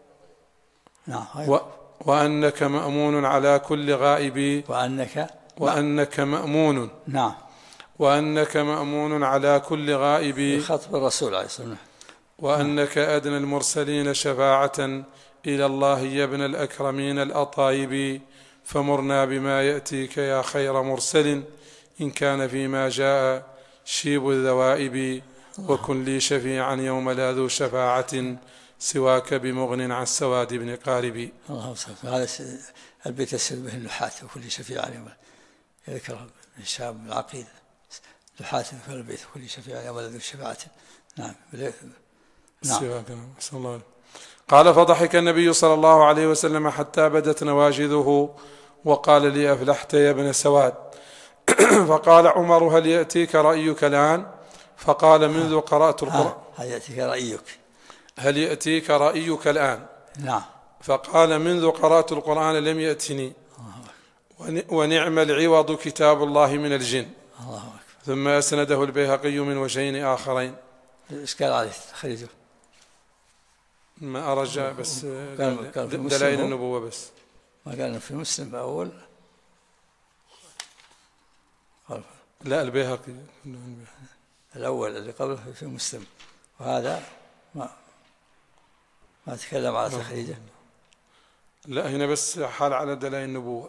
وأنك مأمون على كل غائب. وأنك مأمون. نعم. وأنك مأمون على كل غائب. خطب الرسول عليه الصلاة والسلام. وأنك أدنى المرسلين شفاعة إلى الله يا ابن الأكرمين الأطايب. فمرنا بما يأتيك يا خير مرسل، إن كان فيما جاء شيب الذوائب. وكن لي شفيعا يوم لا ذو شفاعة سواك بمغن عن سواد بن قارب. الله أكبر. هذا البيت يسر به اللحاة، وكل شفيعا يوم يذكر الشاب العقيدة لحاة في البيت، وكل شفيعا يوم لا ذو شفاعة. نعم. سواك. صلى الله عليه. قال: فضحك النبي صلى الله عليه وسلم حتى بدت نواجذه، وقال لي: أفلحت يا ابن سواد. فقال عمر: هل يأتيك رأيك الآن؟ فقال: منذ قرأت القرآن. هل يأتيك رأيك الآن؟ نعم. فقال: منذ قرأت القرآن لم يأتني، ونعم العوض كتاب الله من الجن. الله أكبر. ثم أسنده البيهقي من وجهين آخرين. إشكال عليه تخرجه ما أرجع، بس دلائل النبوة بس. ما قال في مسلم أول. لا، البيهقي الأول اللي قبله في مسلم، وهذا ما تكلم على تخريجه. لا هنا بس حال على دلائل النبوة.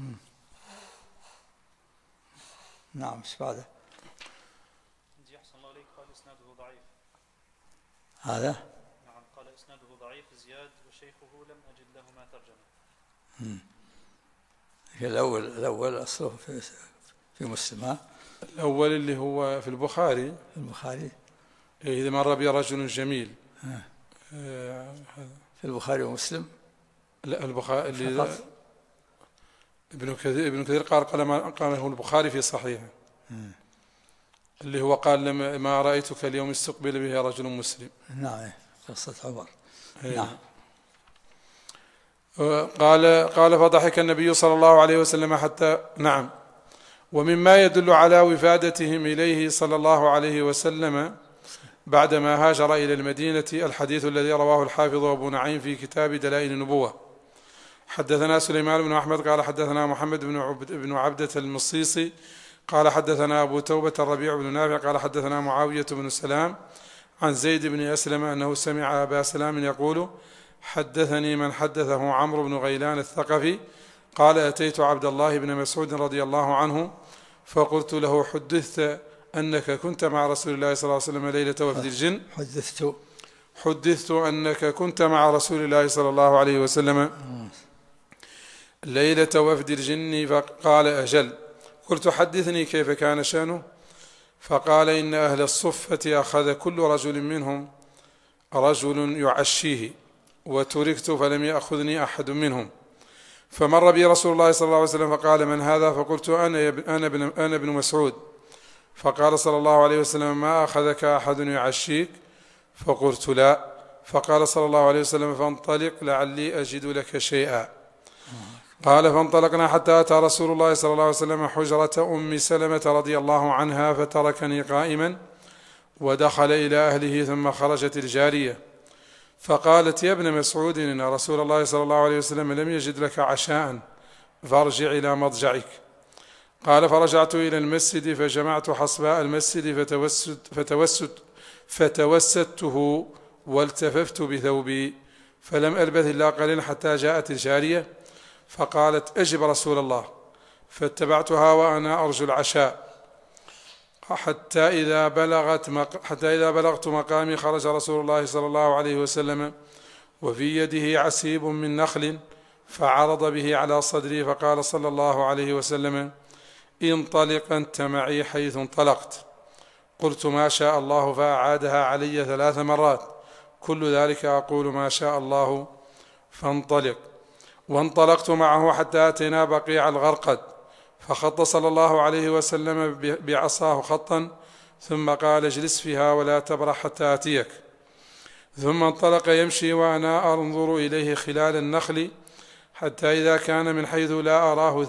نعم. ايش بعده؟ أحسن الله عليك. قال إسناده ضعيف. هذا نعم قال إسناده ضعيف زياد وشيخه لم أجد له ما ترجمه. الأول أصله في مسلم. ها الأول اللي هو في البخاري. إذا مر بي رجل جميل. في البخاري ومسلم. لا البخاري اللي ابن كثير قاله البخاري في صحيحه، اللي هو قال ما رأيتك اليوم استقبل به رجل مسلم. نعم قصة عمر. نعم. قال فضحك النبي صلى الله عليه وسلم حتى نعم. ومما يدل على وفادتهم إليه صلى الله عليه وسلم بعدما هاجر إلى المدينة الحديث الذي رواه الحافظ أبو نعيم في كتاب دلائل النبوة. حدثنا سليمان بن أحمد قال حدثنا محمد بن عبدة المصيصي قال حدثنا أبو توبة الربيع بن نافع قال حدثنا معاوية بن سلام عن زيد بن أسلم أنه سمع أبا سلام يقول حدثني من حدثه عمرو بن غيلان الثقفي قال أتيت عبد الله بن مسعود رضي الله عنه فقلت له حدثت أنك كنت مع رسول الله صلى الله عليه وسلم ليلة وفد الجن. حدثت أنك كنت مع رسول الله صلى الله عليه وسلم ليلة وفد الجن فقال أجل. قلت حدثني كيف كان شأنه؟ فقال إن أهل الصفة أخذ كل رجل منهم رجل يعشيه وتركت فلم يأخذني أحد منهم، فمر بي رسول الله صلى الله عليه وسلم فقال من هذا؟ فقلت أنا ابن مسعود. فقال صلى الله عليه وسلم ما أخذك أحد يعشيك؟ فقلت لا. فقال صلى الله عليه وسلم فانطلق لعلي أجد لك شيئا. قال فانطلقنا حتى أتى رسول الله صلى الله عليه وسلم حجرة أم سلمة رضي الله عنها فتركني قائما ودخل إلى أهله ثم خرجت الجارية فقالت يا ابن مسعود إن رسول الله صلى الله عليه وسلم لم يجد لك عشاء فارجع إلى مضجعك. قال فرجعت إلى المسجد فجمعت حصباء المسجد فتوسدته والتففت بثوبي فلم ألبث إلا قليلا حتى جاءت الجارية فقالت أجب رسول الله، فاتبعتها وأنا أرجو العشاء حتى إذا بلغت مقامي خرج رسول الله صلى الله عليه وسلم وفي يده عسيب من نخل فعرض به على صدري فقال صلى الله عليه وسلم انطلق أنت معي حيث انطلقت. قلت ما شاء الله فأعادها علي 3 مرات كل ذلك أقول ما شاء الله فانطلق. وانطلقت معه حتى أتينا بقيع الغرقد فخط صلى الله عليه وسلم بعصاه خطا ثم قال اجلس فيها ولا تبرح حتى أتيك. ثم انطلق يمشي وأنا أنظر إليه خلال النخل حتى إذا كان من حيث لا أراه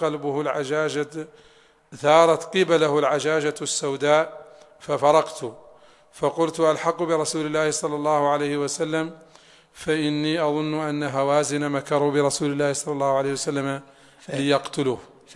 ثارت قبله العجاجة السوداء ففرقت فقلت ألحق برسول الله صلى الله عليه وسلم فإني أظن أن هوازن مكروا برسول الله صلى الله عليه وسلم ليقتلوه.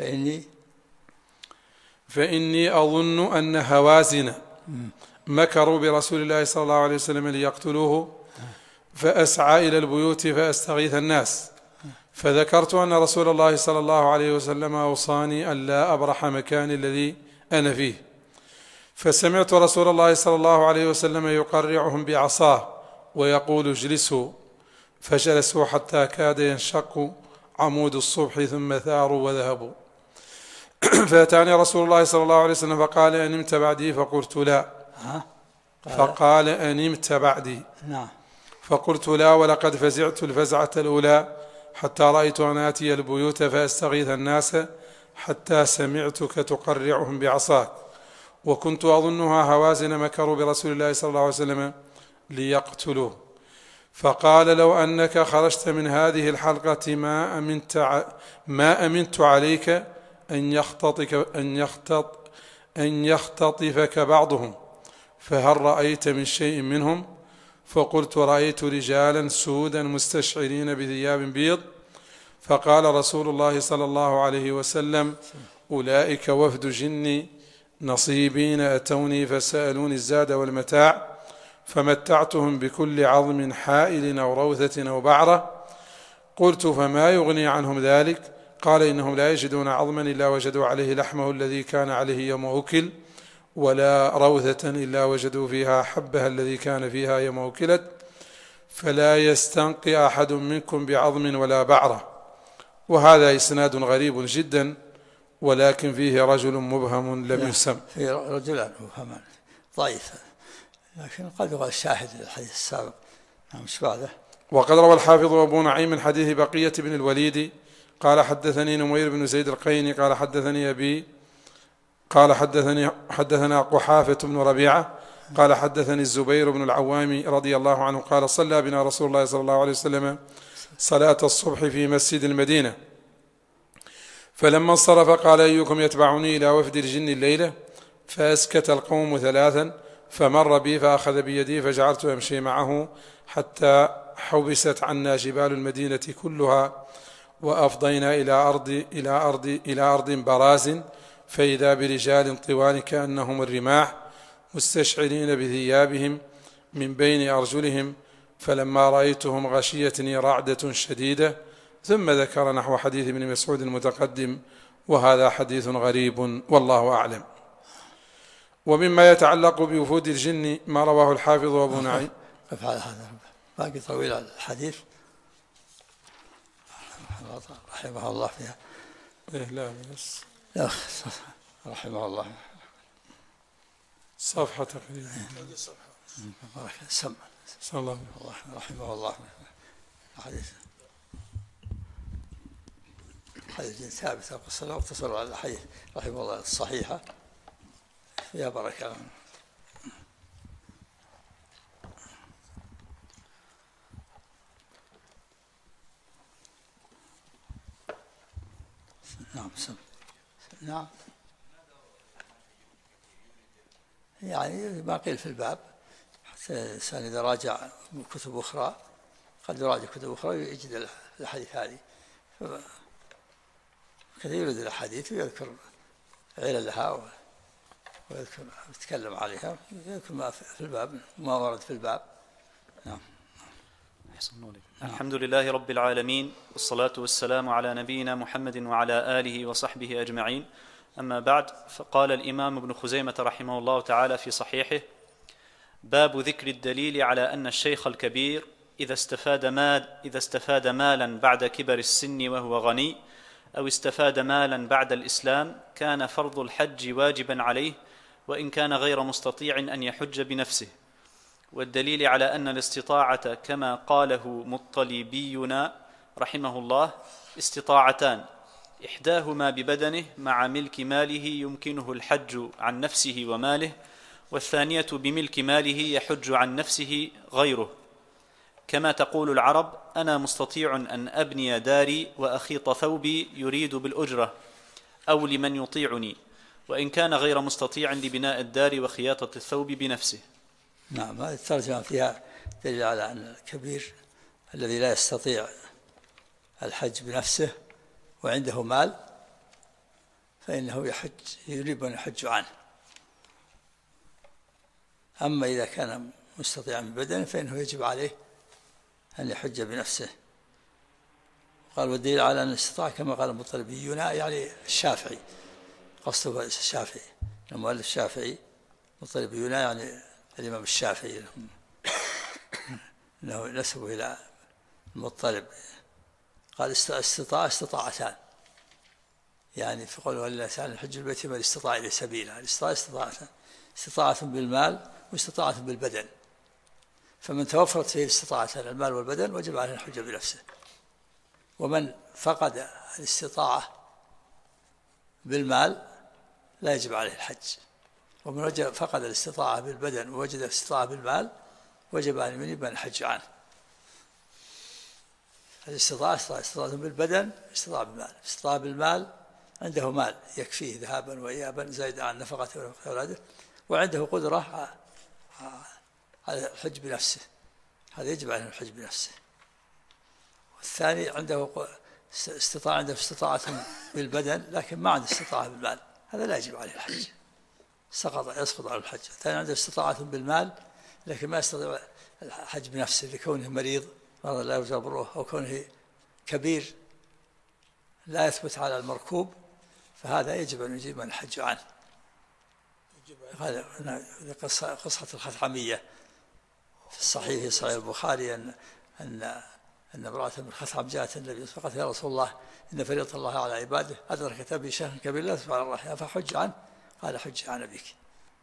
فإني أظن أن هوازن مكروا برسول الله صلى الله عليه وسلم ليقتلوه فأسعى إلى البيوت فأستغيث الناس فذكرت أن رسول الله صلى الله عليه وسلم أوصاني أن لا أبرح مكان الذي أنا فيه فسمعت رسول الله صلى الله عليه وسلم يقرعهم بعصاه ويقول اجلسوا فجلسوا حتى كاد ينشق عمود الصبح ثم ثاروا وذهبوا. فأتاني رسول الله صلى الله عليه وسلم فقال أنمت بعدي؟ فقلت لا. فقال أنمت بعدي؟ فقلت لا ولقد فزعت الفزعة الأولى حتى رأيت أن آتي البيوت فأستغيث الناس حتى سمعتك تقرعهم بعصاك وكنت أظنها هوازن مكروا برسول الله صلى الله عليه وسلم ليقتلوه. فقال لو أنك خرجت من هذه الحلقة ما أمنت عليك أن يختطفك بعضهم فهل رأيت من شيء منهم؟ فقلت رأيت رجالا سودا مستشعرين بثياب بيض. فقال رسول الله صلى الله عليه وسلم أولئك وفد جني نصيبين أتوني فسألوني الزاد والمتاع فمتعتهم بكل عظم حائل أو روثة أو بعرة قلت فما يغني عنهم ذلك؟ قال إنهم لا يجدون عظما إلا وجدوا عليه لحمه الذي كان عليه يوم أكل، ولا روثة إلا وجدوا فيها حبها الذي كان فيها يوم أكلت، فلا يستنقي أحد منكم بعظم ولا بعرة. وهذا إسناد غريب جدا، ولكن فيه رجل مبهم لم يسم. في رجلان مبهمان ضعيف، لكن قد يقال الشاهد للحديث السابق. مش بعده. وقد روى الحافظ أبو نعيم من حديث بقية بن الوليد قال حدثني نمير بن زيد القيني قال حدثني أبي قال حدثنا قحافة بن ربيعة قال حدثني الزبير بن العوام رضي الله عنه قال صلى بنا رسول الله صلى الله عليه وسلم صلاة الصبح في مسجد المدينة، فلما انصرف قال أيكم يتبعني إلى وفد الجن الليلة؟ فأسكت القوم ثلاثا، فمر بي فأخذ بيدي فجعلت أمشي معه حتى حبست عنا جبال المدينة كلها، وأفضينا إلى أرض براز، فإذا برجال طوال كأنهم الرماح مستشعرين بثيابهم من بين أرجلهم، فلما رأيتهم غشيتني رعدة شديدة. ثم ذكر نحو حديث ابن مسعود المتقدم، وهذا حديث غريب والله أعلم. ومما يتعلق بوفود الجن ما رواه الحافظ أبو نعيم. فعل هذا باقي طويل على الحديث رحمه الله فيها. لا بس رحمه الله صفحة تقريبا سمع صلى الله رحمه الله. حديث ثابت القصة واقتصروا على الحديث رحمه الله الصحيحة فيها بركة. نعم نعم، يعني ما قيل في الباب، حتى الإنسان إذا راجع كتب أخرى قد يراجع كتب أخرى يجد الحديث هذه، كثير يرد الحديث ويذكر عللها ويذكر يتكلم عليها، يذكر ما في الباب ما ورد في الباب. نعم. الحمد لله رب العالمين، والصلاة والسلام على نبينا محمد وعلى آله وصحبه أجمعين. أما بعد، فقال الإمام ابن خزيمة رحمه الله تعالى في صحيحه: باب ذكر الدليل على أن الشيخ الكبير إذا استفاد مالا بعد كبر السن وهو غني، أو استفاد مالا بعد الإسلام، كان فرض الحج واجبا عليه، وإن كان غير مستطيع أن يحج بنفسه. والدليل على أن الاستطاعة كما قاله مطلبينا رحمه الله استطاعتان: إحداهما ببدنه مع ملك ماله يمكنه الحج عن نفسه وماله، والثانية بملك ماله يحج عن نفسه غيره، كما تقول العرب: أنا مستطيع أن أبني داري وأخيط ثوبي يريد بالأجرة، أو لمن يطيعني، وإن كان غير مستطيع لبناء الدار وخياطة الثوب بنفسه. نعم، هذه الترجمة فيها دليل على أن الكبير الذي لا يستطيع الحج بنفسه وعنده مال فإنه يجب أن يحج عنه. أما إذا كان مستطيعا ببدنه فإنه يجب عليه أن يحج بنفسه. قال والدليل على أن الاستطاعة كما قال المطلبيون يعني الشافعي، قصده الشافعي، المؤلف الشافعي. مطلبيون يعني الإمام الشافعي أنه نسبه إلى المطلب. قال استطاعتان، يعني في قوله الله تعالى: الحج البيت من استطاع إليه سبيلا. استطاعة بالمال واستطاعة بالبدن، فمن توفرت فيه الاستطاعتان المال والبدن وجب عليه الحج بنفسه. ومن فقد الاستطاعة بالمال لا يجب عليه الحج. ومن فقد الاستطاعة بالبدن ووجد الاستطاعة بالمال وجب عليه من الحج عنه. استطاعة بالبدن، استطاعة بالمال. استطاعة بالمال عنده مال يكفيه ذهابا وإيابا زائد عن نفقته وأولاده، وعنده قدرة على الحج بنفسه، هذا يجب عليه الحج بنفسه. والثاني عنده استطاعة بالبدن لكن ما عنده استطاعة بالمال، هذا لا يجب عليه الحج، يسقط على الحج. الثاني عنده استطاعة بالمال لكن ما يستطيع الحج بنفسه لكونه مريض مرض لا يرجى بره، أو كونه كبير لا يثبت على المركوب فهذا يجب أن يجيب من الحج عنه. هذا قصة الخثعمية في الصحيح في صحيح البخاري أن امرأة من الخثعم جاءت النبي فقالت يا رسول الله إن فريضة الله على عباده أدركت أبي شيخا كبير لا يثبت على الراحلة فحج عنه. قال حج عن أبيك.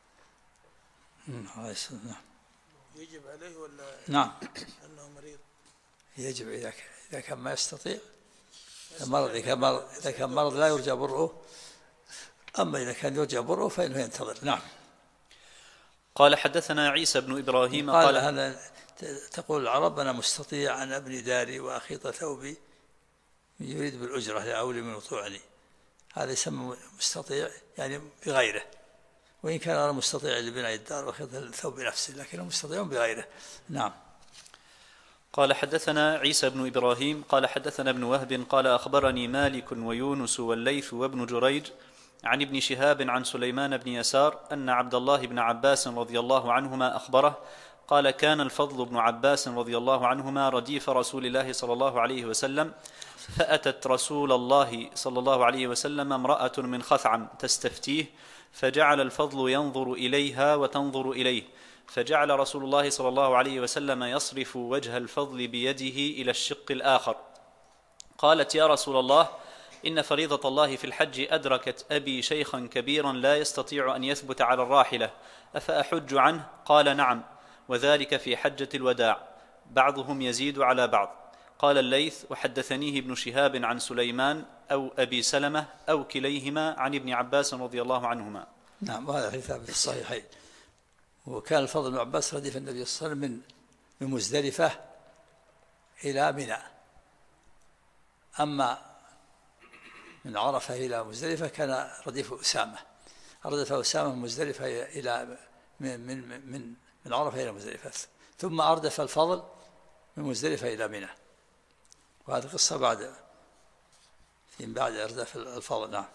يجب عليه ولا نعم أنه مريض؟ يجب إذا كان ما يستطيع إذا كان مرض لا يرجى برؤه، أما إذا كان يرجى برؤه فإنه ينتظر. نعم. قال حدثنا عيسى بن إبراهيم قال هذا تقول العرب أنا مستطيع أن أبني داري وأخيط ثوبي يريد بالأجرة لأولي من وطوعني. هذا يسمى مستطيع يعني بغيره، وإن كان أنا مستطيع لبناء الدار وخيط الثوب بنفسه لكنه مستطيع بغيره. نعم. قال حدثنا عيسى بن إبراهيم قال حدثنا ابن وهب قال أخبرني مالك ويونس والليث وابن جريج عن ابن شهاب عن سليمان بن يسار أن عبد الله بن عباس رضي الله عنهما أخبره قال كان الفضل بن عباس رضي الله عنهما رديف رسول الله صلى الله عليه وسلم فأتت رسول الله صلى الله عليه وسلم امرأة من خثعم تستفتيه فجعل الفضل ينظر إليها وتنظر إليه فجعل رسول الله صلى الله عليه وسلم يصرف وجه الفضل بيده إلى الشق الآخر. قالت يا رسول الله إن فريضة الله في الحج أدركت أبي شيخا كبيرا لا يستطيع أن يثبت على الراحلة أفأحج عنه؟ قال نعم وذلك في حجة الوداع بعضهم يزيد على بعض. قال الليث وحدثنيه ابن شهاب عن سليمان أو أبي سلمة أو كليهما عن ابن عباس رضي الله عنهما. نعم وهذا في ثابت في الصحيحين. وكان الفضل بن عباس رديف النبي صلى الله عليه وسلم من مزدلفة إلى منى، أما من عرفة إلى مزدلفة كان رديف أسامة. ردف أسامة من مزدلفة إلى من عرفة إلى مزدلفة، ثم أردف الفضل من مزدلفة إلى منى. وهذه قصة بعد أردف الفضل. نعم.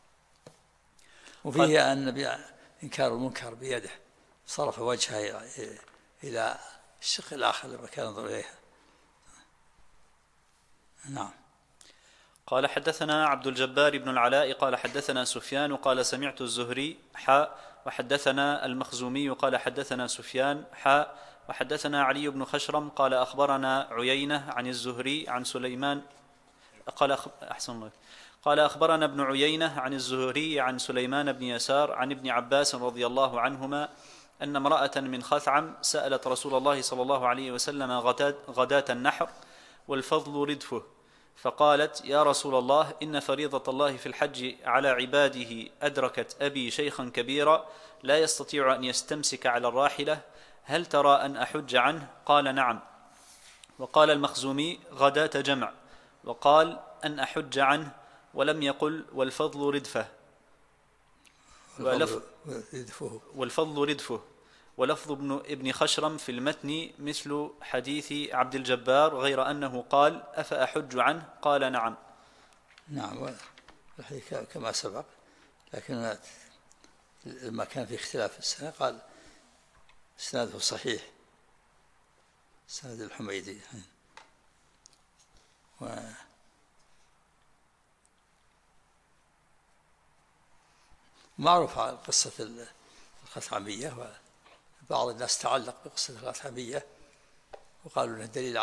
وفيه أن إنكار المنكر بيده صرف وجهه إلى الشق الآخر لما كان ينظر إليها. نعم. قال حدثنا عبد الجبار بن العلاء قال حدثنا سفيان قال سمعت الزهري وحدثنا المخزومي قال حدثنا سفيان وحدثنا علي بن خشرم قال أخبرنا عيينة عن الزهري عن سليمان قال أخبرنا ابن عيينة عن الزهري عن سليمان بن يسار عن ابن عباس رضي الله عنهما أن امرأة من خثعم سألت رسول الله صلى الله عليه وسلم غداة النحر والفضل ردفه فقالت يا رسول الله إن فريضة الله في الحج على عباده أدركت أبي شيخا كبيرا لا يستطيع أن يستمسك على الراحلة هل ترى أن أحج عنه؟ قال نعم. وقال المخزومي غداة جمع وقال أن أحج عنه ولم يقل والفضل ردفه والفضل ردفه. ولفظ ابن خشرم في المتن مثل حديث عبد الجبار غير أنه قال أفأحج عنه؟ قال نعم. نعم الحديث كما سبق، لكن لما كان في اختلاف السنة قال سنده صحيح سند الحميدي. معروف على قصة الخثعمية، وبعض الناس تعلق بقصة الخثعمية وقالوا أنه دليل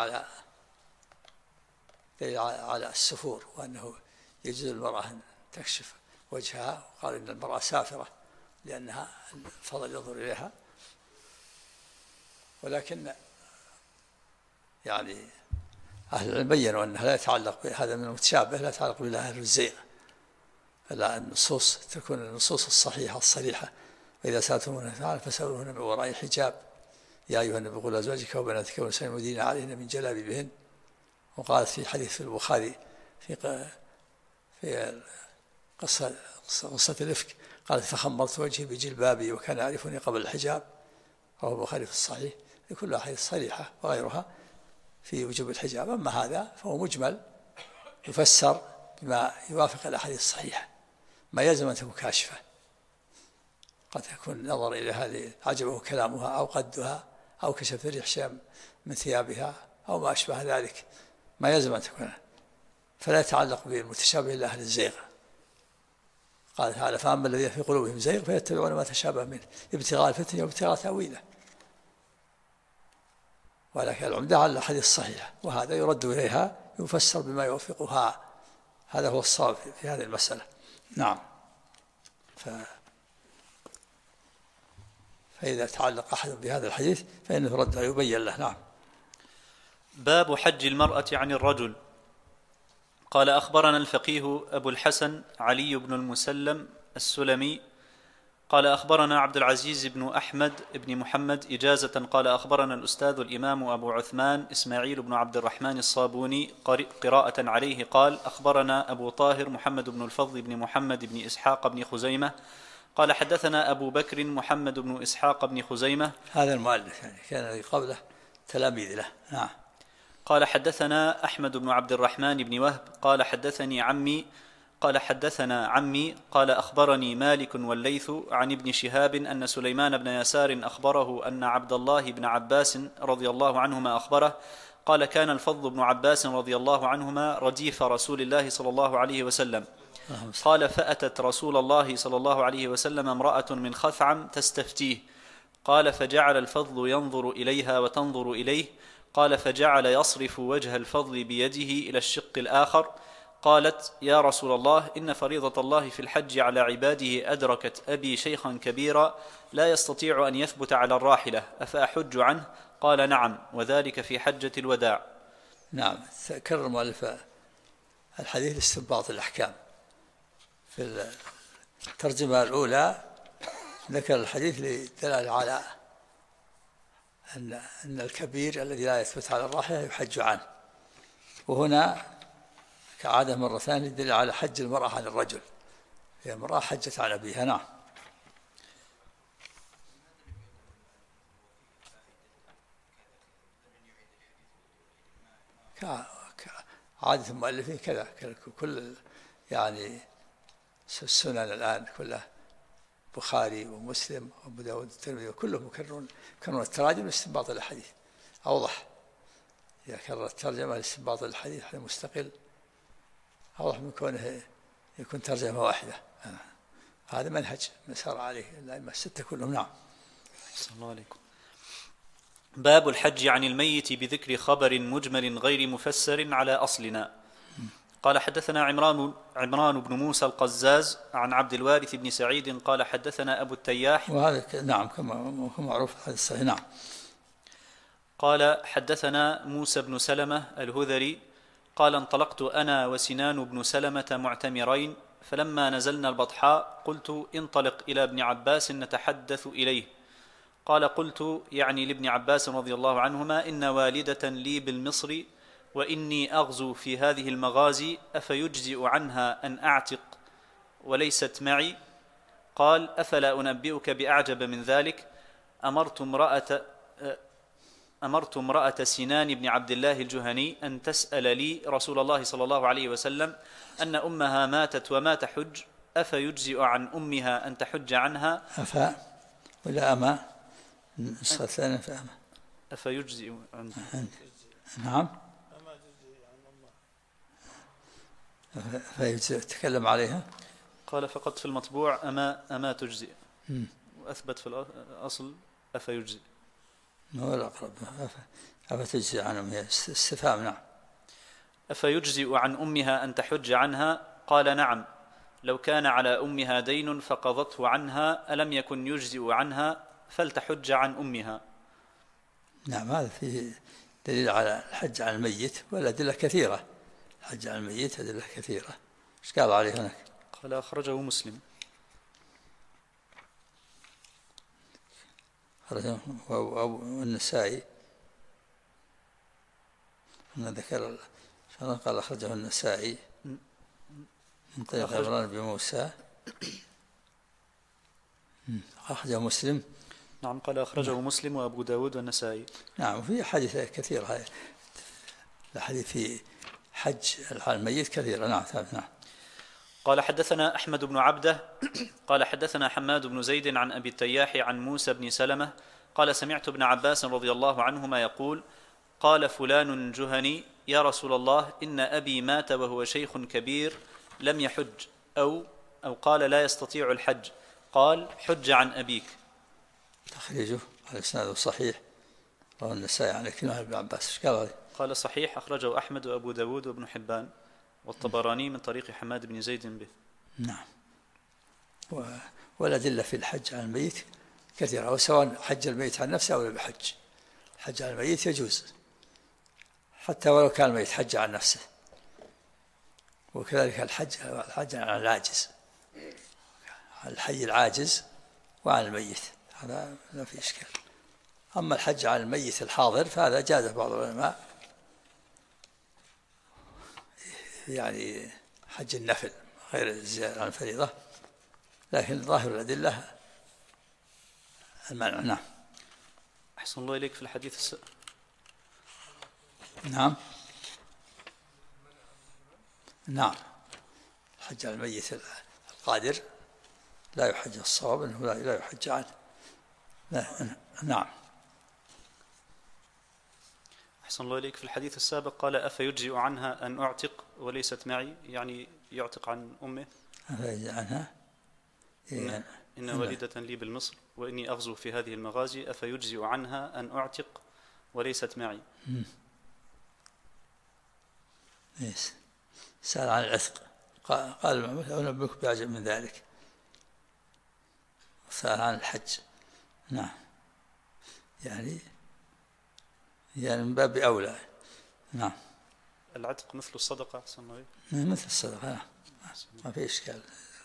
على السفور، وأنه يجوز المرأة أن تكشف وجهها، وقالوا أن المرأة سافرة لأنها الفضل ينظر إليها. ولكن يعني أهل العلم بيّنوا أنها لا يتعلق بهذا من المتشابه، لا يتعلق بالله أهل الزيغ، فلا النصوص تكون النصوص الصحيحة الصريحة. وإذا سألتموهن تعالى فاسألوهن من وراء الحجاب يا أيها النبي قل لأزواجك وبناتك ونساء المؤمنين عليهن من جلابيبهن. وقالت في حديث في البخاري في قصة الإفك قالت فخمرت وجهي بجلبابي وكان يعرفني قبل الحجاب. رواه البخاري في الصحيح. كلها حديث صريحة وغيرها في وجوب الحجاب. أما هذا فهو مجمل يفسر بما يوافق الأحاديث الصحيحة، ما يلزم أن تكون كاشفة، قد يكون نظر إليها عجبه كلامها أو قدها أو كشف الريح شيئا من ثيابها أو ما أشبه ذلك، ما يلزم أن تكون. فلا يتعلق بالمتشابه إلا أهل الزيغ. قال تعالى: فأما الذين في قلوبهم زيغ فيتبعون ما تشابه منه ابتغاء الفتنة وابتغاء تأويله. ولكن العمدة على الحديث الصحيح، وهذا يرد إليها يفسر بما يوافقها. هذا هو الصواب في هذه المسألة. نعم. فإذا تعلق أحد بهذا الحديث فإنه رد يبين له. نعم. باب حج المرأة عن الرجل. قال: أخبرنا الفقيه أبو الحسن علي بن المسلم السلمي قال: أخبرنا عبد العزيز بن أحمد بن محمد إجازة قال: أخبرنا الأستاذ الإمام أبو عثمان إسماعيل بن عبد الرحمن الصابوني قراءة عليه قال: أخبرنا أبو طاهر محمد بن الفضل بن محمد بن إسحاق بن خزيمة قال: حدثنا أبو بكر محمد بن إسحاق بن خزيمة. هذا المؤلف يعني كان قبله تلاميذ له. نعم. قال: حدثنا أحمد بن عبد الرحمن بن وهب قال: حدثني عمي قال: حدثنا عمي قال: أخبرني مالك والليث عن ابن شهاب أن سليمان بن يسار أخبره أن عبد الله بن عباس رضي الله عنهما أخبره قال: كان الفضل بن عباس رضي الله عنهما رديف رسول الله صلى الله عليه وسلم. قال: فأتت رسول الله صلى الله عليه وسلم امرأة من خثعم تستفتيه. قال: فجعل الفضل ينظر إليها وتنظر إليه. قال: فجعل يصرف وجه الفضل بيده إلى الشق الآخر. قالت: يا رسول الله، إن فريضة الله في الحج على عباده أدركت أبي شيخا كبيرا لا يستطيع أن يثبت على الراحلة، أفأحج عنه؟ قال: نعم، وذلك في حجة الوداع. نعم. كرر مؤلف الحديث لاستنباط الأحكام. في الترجمة الأولى ذكر الحديث للدلالة على أن الكبير الذي لا يثبت على الراحلة يحج عنه، وهنا كعادة مرة ثانية يدل على حج المرأة عن الرجل. هي المرأة حجت على أبيها. نعم. عادة المؤلفين كذا، كل يعني السنن الآن كلها بخاري ومسلم وابو داود والترمذي كلهم يكررون التراجم لاستنباط الحديث. أوضح إذا كرر الترجمة لاستنباط الحديث حديث مستقل أوضح من كونه يكون ترجمة واحدة. هذا منهج مسار عليه الأئمة الستة كلهم. نعم. صلى الله عليكم. باب الحج عن الميت بذكر خبر مجمل غير مفسر على أصلنا. قال: حدثنا عمران بن موسى القزاز عن عبد الوارث بن سعيد قال: حدثنا أبو التياح. وهذا نعم كما معروف هذا الصحيح. نعم. قال: حدثنا موسى بن سلمة الهذري قال: انطلقت أنا وسنان بن سلمة معتمرين، فلما نزلنا البطحاء قلت: انطلق إلى ابن عباس نتحدث إليه. قال: قلت يعني لابن عباس رضي الله عنهما: إن والدة لي بالمصر وإني أغزو في هذه المغازي، أفيجزئ عنها أن أعتق وليست معي؟ قال: أفلا أنبئك بأعجب من ذلك؟ أمرت امرأة سنان بن عبد الله الجهني أن تسأل لي رسول الله صلى الله عليه وسلم أن أمها ماتت وما تحج، أفيجزئ عن أمها أن تحج عنها؟ ولا أما النسخة الثانية فأما أفيجزئ عنها. نعم. فيتكلم عليها. قال: فقط في المطبوع أما تجزئ، وأثبت في الأصل أفيجزئ. هو الأقرب. أفتجزئ عن أمها استفهام. نعم. أفيجزئ عن أمها أن تحج عنها؟ قال: نعم، لو كان على أمها دين فقضته عنها ألم يكن يجزئ عنها فلتحج عن أمها. نعم. هذا فيه دليل على الحج عن الميت، والأدلة كثيرة. الحج عن الميت أدلة كثيرة. ايش قال عليه هناك؟ قال: أخرجه مسلم. والنسائي ذكر قال: أخرجه النسائي من طريق عمران بن موسى. أخرجه مسلم. نعم. قال: أخرجه مسلم وأبو داود والنسائي. نعم. وفي حديث كثيرة، الحديث في حج على الميت كثيرة. نعم. نعم. قال: حدثنا أحمد بن عبده قال: حدثنا حماد بن زيد عن أبي التياح عن موسى بن سلمة قال: سمعت ابن عباس رضي الله عنهما يقول: قال فلان جهني: يا رسول الله، إن أبي مات وهو شيخ كبير لم يحج، أو قال لا يستطيع الحج. قال: حج عن أبيك. تخريجه على إسناده صحيح، رواه النسائي عن عكرمة بن عباس. إيش قال هذا؟ قال: صحيح، أخرجه أحمد وأبو داود وابن حبان والطبراني من طريق حماد بن زيد به. نعم. والأدلة في الحج عن الميت كثيرة، وسواء حج الميت عن نفسه أو لم يحج. الحج عن الميت يجوز حتى ولو كان الميت حج عن نفسه، وكذلك الحج عن العاجز، عن الحي العاجز وعن الميت، هذا ما في إشكال. أما الحج عن الميت الحاضر فهذا جاز بعض العلماء، يعني حج النفل غير الزيادة عن الفريضة، لكن ظاهر الأدلة المنع. نعم. أحسن الله إليك. في الحديث نعم. نعم. حج على الميت القادر لا يحج، الصواب أنه لا يحج عنه. نعم. أحسن الله إليك. في الحديث السابق قال: أفيجزئ عنها أن أعتق وليست معي، يعني يعتق عن أمه. أفيجزئ عنها إن والدة لي بالمصر وإني أغزو في هذه المغازي، أفيجزئ عنها أن أعتق وليست معي. سأل عن العتق، قال أنبئك بأعجب من ذلك. سأل عن الحج. نعم. يعني من باب أولى. نعم. العتق مثل الصدقة. أحسن الله إليك. مثل الصدقة. نعم. ما في إشكال.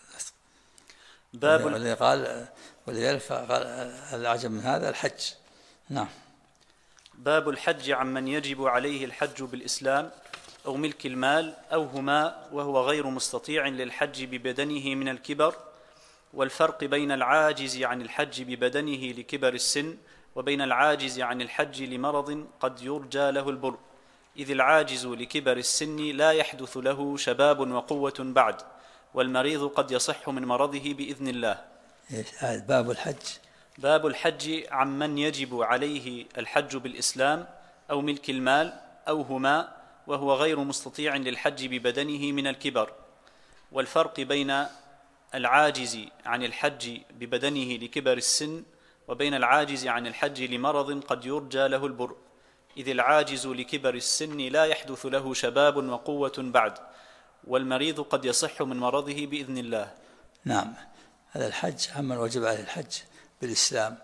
باب الذي قال ولذلك قال الأعجب من هذا الحج. نعم. باب الحج عمن يجب عليه الحج بالإسلام أو ملك المال أو هما، وهو غير مستطيع للحج ببدنه من الكبر، والفرق بين العاجز عن الحج ببدنه لكبر السن وبين العاجز عن الحج لمرض قد يرجى له البر، إذ العاجز لكبر السن لا يحدث له شباب وقوة بعد، والمريض قد يصح من مرضه بإذن الله. باب الحج. باب الحج عمن يجب عليه الحج بالإسلام أو ملك المال أو هما، وهو غير مستطيع للحج ببدنه من الكبر، والفرق بين العاجز عن الحج ببدنه لكبر السن وبين العاجز عن الحج لمرض قد يرجى له البر، إذ العاجز لكبر السن لا يحدث له شباب وقوة بعد، والمريض قد يصح من مرضه بإذن الله. نعم. هذا الحج عمن وجب عليه الحج بالإسلام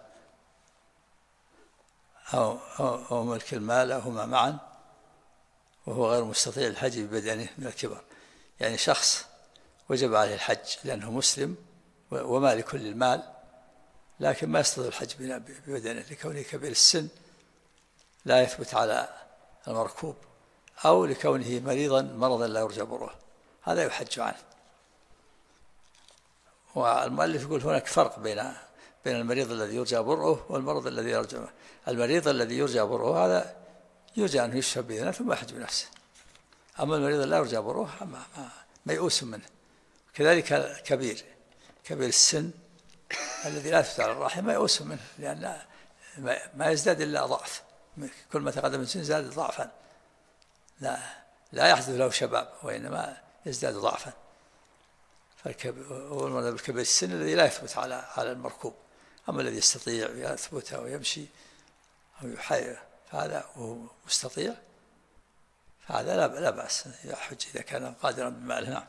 أو ملك المال أو هما معا، وهو غير مستطيع الحج ببدنه من الكبر. يعني شخص وجب عليه الحج لأنه مسلم ومالك للمال، لكن ما يستطيع الحج ببدنه لكونه كبير السن لا يثبت على المركوب، أو لكونه مريضا مرضا لا يرجى بره، هذا يحج عنه. والمؤلف يقول هناك فرق بين المريض الذي يرجى برؤه والمرض الذي يرجى. المريض الذي يرجى برؤه هذا يرجى أنه يشفى بإذنه ثم يحج بنفسه، أما المريض الذي لا يرجى برؤه ميؤوس منه. كذلك كبير السن الذي لا يثبت على الراحل ميؤوس منه، لأن ما يزداد إلا ضعف، كل ما تقدم السن زاد ضعفا، لا يحدث له شباب وإنما يزداد ضعفا. والمرض بالكبير السن الذي لا يثبت على المركوب، أما الذي يستطيع يثبت أو يمشي أو يحيى فهذا هو مستطيع، فهذا لا بأس يحج إذا كان قادرا بماله. نعم.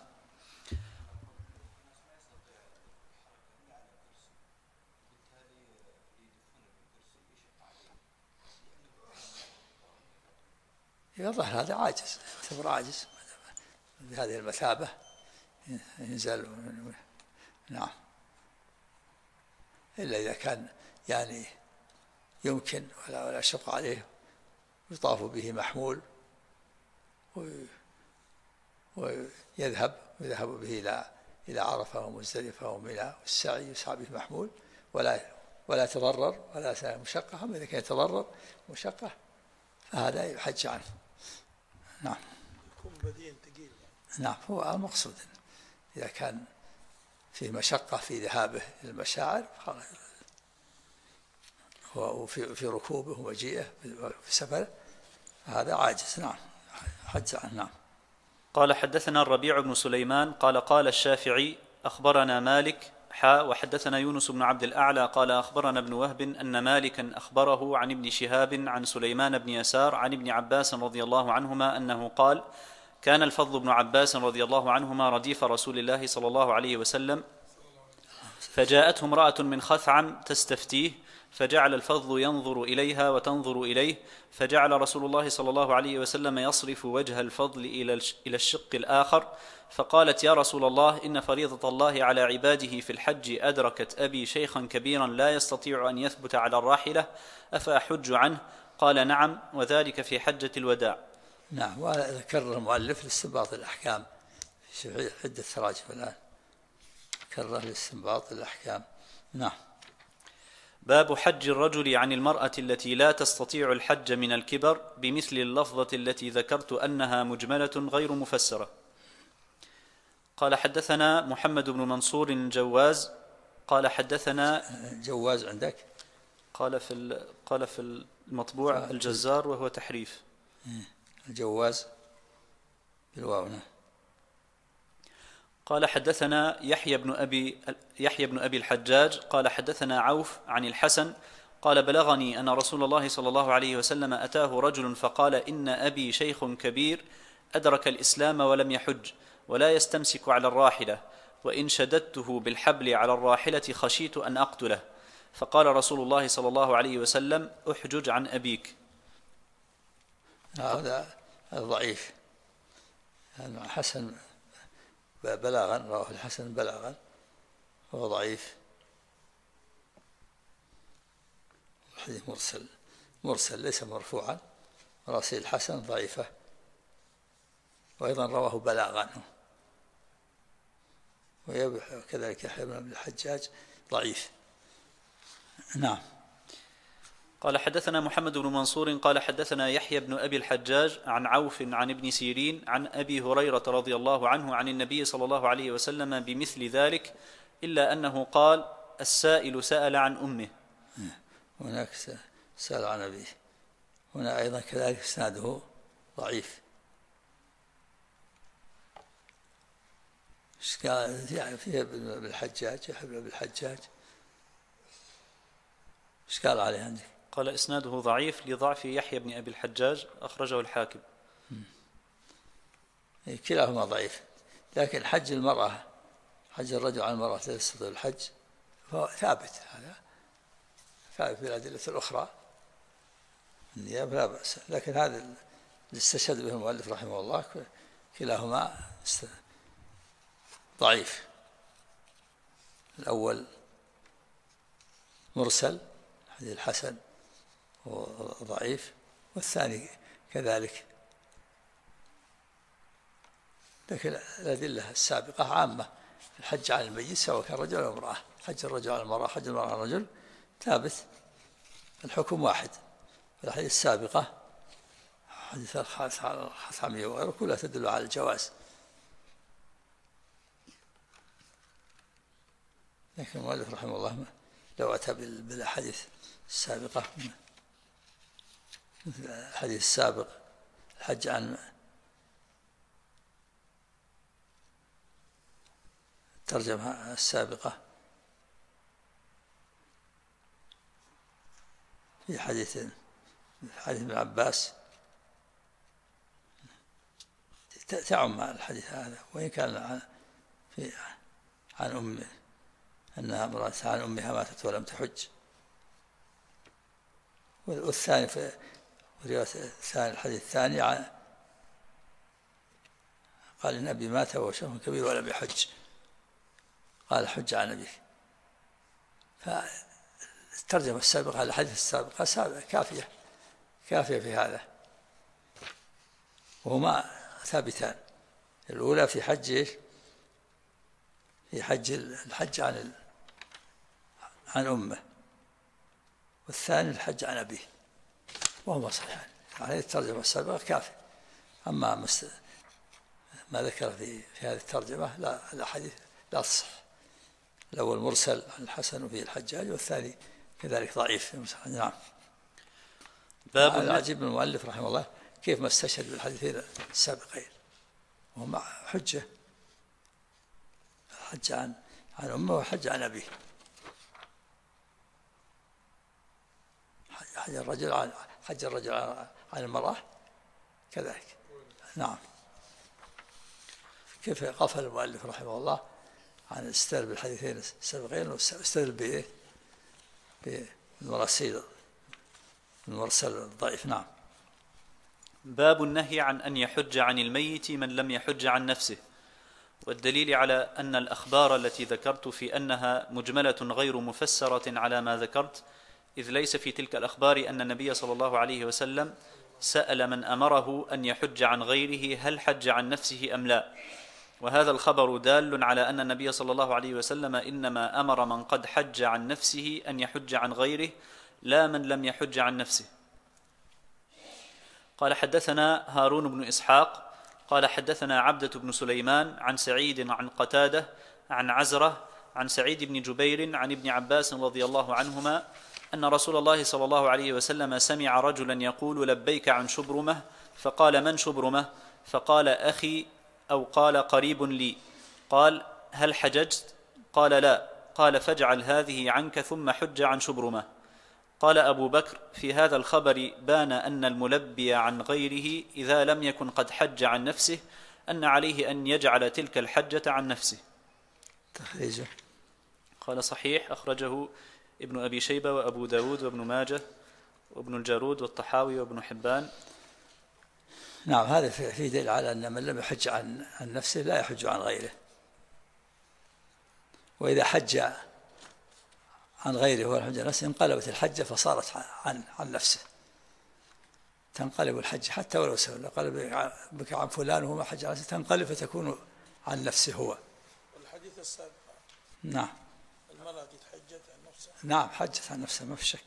يظهر هذا عاجز، يعتبر عاجز بهذه المثابة ينزل. نعم. إلا إذا كان يعني يمكن ولا شق عليه، يطاف به محمول ويذهب به إلى عرفة ومزدلفة ومنى، والسعي يسعى به محمول ولا يتضرر ولا مشقة. أما إذا كان يتضرر مشقة فهذا يحج عنه. نعم. نعم. هو المقصود إذا كان فيه مشقة في ذهابه إلى المشاعر وفي ركوبه ومجيئه في سفره هذا عاجز. نعم، حج عنه. نعم. قال حدثنا الربيع بن سليمان قال قال الشافعي أخبرنا مالك وحدثنا يونس بن عبد الأعلى قال أخبرنا ابن وهب أن مالكا أخبره عن ابن شهاب عن سليمان بن يسار عن ابن عباس رضي الله عنهما أنه قال كان الفضل بن عباس رضي الله عنهما رديف رسول الله صلى الله عليه وسلم، فجاءته امرأة من خثعم تستفتيه، فجعل الفضل ينظر إليها وتنظر إليه، فجعل رسول الله صلى الله عليه وسلم يصرف وجه الفضل إلى الشق الآخر، فقالت يا رسول الله إن فريضة الله على عباده في الحج أدركت أبي شيخا كبيرا لا يستطيع أن يثبت على الراحلة، أفأحج عنه؟ قال نعم، وذلك في حجة الوداع. نعم. وذكر المؤلف لاستنباط الأحكام في عدة تراجم الآن، كرر لاستنباط الأحكام. نعم. باب حج الرجل عن المرأة التي لا تستطيع الحج من الكبر بمثل اللفظة التي ذكرت أنها مجملة غير مفسرة. قال حدثنا محمد بن منصور الجواز قال حدثنا جواز عندك؟ قال في المطبوع الجزار وهو تحريف. الجواز بالواو. قال حدثنا يحيى بن أبي الحجاج قال حدثنا عوف عن الحسن قال بلغني أن رسول الله صلى الله عليه وسلم أتاه رجل فقال إن أبي شيخ كبير أدرك الإسلام ولم يحج ولا يستمسك على الراحلة، وإن شددته بالحبل على الراحلة خشيت أن أقتله، فقال رسول الله صلى الله عليه وسلم أحجج عن أبيك. هذا ضعيف. حسن بلاغا، رواه الحسن بلاغا، وهو ضعيف. الحديث مرسل ليس مرفوعا، مراسيل الحسن ضعيفة، وأيضا رواه بلاغا، وكذلك يحيى بن الحجاج ضعيف. نعم. قال حدثنا محمد بن منصور قال حدثنا يحيى بن أبي الحجاج عن عوف عن ابن سيرين عن أبي هريرة رضي الله عنه عن النبي صلى الله عليه وسلم بمثل ذلك، إلا أنه قال السائل سأل عن أمه. هناك سأل عن أبيه، هنا أيضا كذلك إسناده ضعيف. فيه ابن الحجاج، يحيى بن الحجاج، ايش قال عليه عندك؟ قال إسناده ضعيف لضعف يحيى بن أبي الحجاج، أخرجه الحاكم. كلاهما ضعيف، لكن حج المرأة، حج الرجل على المرأة لا تستطيع الحج فهو ثابت، هذا ثابت بالأدلة الأخرى النيابة لا بأس، لكن هذا اللي استشهد به المؤلف رحمه الله كلاهما ضعيف. الأول مرسل حديث الحسن ضعيف، والثاني كذلك، لكن الأدلة السابقة عامة في الحج على الميت سواء كان رجل أو امرأة، حج الرجل على المرأة، حج المرأة على الرجل ثابت، الحكم واحد. الأحاديث السابقة حديث الخثعمية وغيره كلها تدل على الجواز، لكن المؤلف رحمه الله لو أتى بالأحاديث السابقة مثل الحديث السابق الحج عن الترجمة السابقة في حديث ابن عباس تعم الحديث هذا، وإن كان عن أمه أنها امرأة عن أمها ماتت ولم تحج. والثاني في الرواية الثانية الحديث الثاني قال إن أبي مات وهو شيخ كبير ولم يحج، قال حج عن أبيه. فالترجمة السابقة على الحديث السابقة كافية في هذا، وهما ثابتان. الأولى في حج الحج عن أمه، والثاني الحج عن أبيه، وهما صحيحان. يعني الترجمة السابقة كافية. أما ما ذكر في هذه الترجمة لا، الأحاديث لا تصح. الأول مرسل عن الحسن وفيه الحجاج، والثاني كذلك ضعيف. نعم. باب العجيب من المؤلف رحمه الله كيف ما استشهد بالحديثين السابقين وهو مع حجة، حج عن أمه وحج عن أبيه. حج الرجل عن المرأة كذلك. نعم. كيف غفل المؤلف رحمه الله عن الاستدلال بالحديثين السابقين واستدل بالمرسل الضعيف. نعم. باب النهي عن أن يحج عن الميت من لم يحج عن نفسه، والدليل على أن الأخبار التي ذكرت في أنها مجملة غير مفسرة على ما ذكرت، إذ ليس في تلك الأخبار أن النبي صلى الله عليه وسلم سأل من أمره أن يحج عن غيره هل حج عن نفسه أم لا، وهذا الخبر دال على أن النبي صلى الله عليه وسلم إنما أمر من قد حج عن نفسه أن يحج عن غيره لا من لم يحج عن نفسه. قال حدثنا هارون بن إسحاق قال حدثنا عبدة بن سليمان عن سعيد عن قتادة عن عزرة عن سعيد بن جبير عن ابن عباس رضي الله عنهما أن رسول الله صلى الله عليه وسلم سمع رجلا يقول لبيك عن شبرمة، فقال من شبرمة؟ فقال أخي أو قال قريب لي. قال هل حججت؟ قال لا. قال فاجعل هذه عنك ثم حج عن شبرمة. قال أبو بكر في هذا الخبر بان أن الملبي عن غيره إذا لم يكن قد حج عن نفسه أن عليه أن يجعل تلك الحجة عن نفسه. تخريجه. قال صحيح، أخرجه ابن أبي شيبة وأبو داود وابن ماجه وابن الجارود والطحاوي وابن حبان. نعم. هذا في دليل على أن من لم يحج عن نفسه لا يحج عن غيره، وإذا حج عن غيره هو الحج عن نفسه انقلبت الحجة فصارت عن نفسه، تنقلب الحج حتى ولو سهل. قال بك عن فلان وهو ما حج عن نفسه تنقلب فتكون عن نفسه هو. والحديث السابق نعم المرأة قد حجت عن نفسها. نعم حجت عن نفسها ما في شك.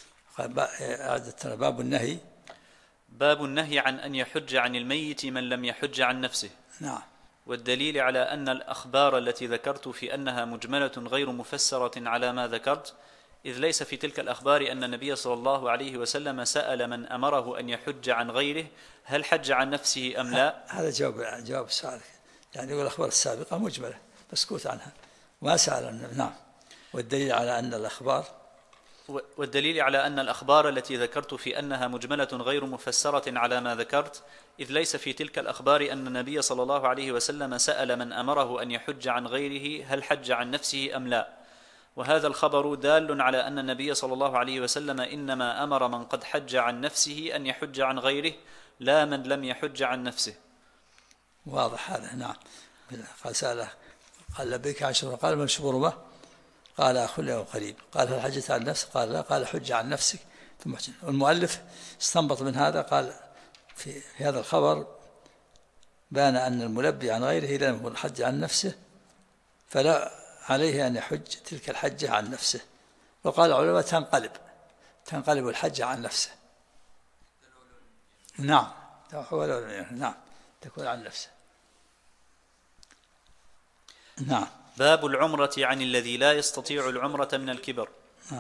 باب النهي. باب النهي عن أن يحج عن الميت من لم يحج عن نفسه. نعم. والدليل على أن الأخبار التي ذكرت في أنها مجملة غير مفسرة على ما ذكرت، إذ ليس في تلك الأخبار أن النبي صلى الله عليه وسلم سأل من أمره أن يحج عن غيره هل حج عن نفسه أم لا. هذا جواب السؤال، يعني الأخبار السابقة مجملة مسكوت عنها ما سأل. نعم. والدليل على أن الأخبار التي ذكرت في أنها مجملة غير مفسرة على ما ذكرت، إذ ليس في تلك الأخبار أن النبي صلى الله عليه وسلم سأل من أمره أن يحج عن غيره هل حج عن نفسه أم لا، وهذا الخبر دال على أن النبي صلى الله عليه وسلم إنما أمر من قد حج عن نفسه أن يحج عن غيره لا من لم يحج عن نفسه. واضح هذا. نعم. قال سأله قال لبيك عن شبرمة، قال من شبرمة؟ قال أخ له قريب. قال هل حجت عن نفسك؟ قال لا. قال حج عن نفسك ثم حج. والمؤلف استنبط من هذا قال في هذا الخبر بان أن الملبي عن غيره إذا لم يكن حج عن نفسه فلا عليه أن يحج تلك الحجة عن نفسه. وقال العلماء تنقلب الحجة عن نفسه. نعم. نعم تكون عن نفسه. نعم. باب العمرة عن الذي لا يستطيع العمرة من الكبر.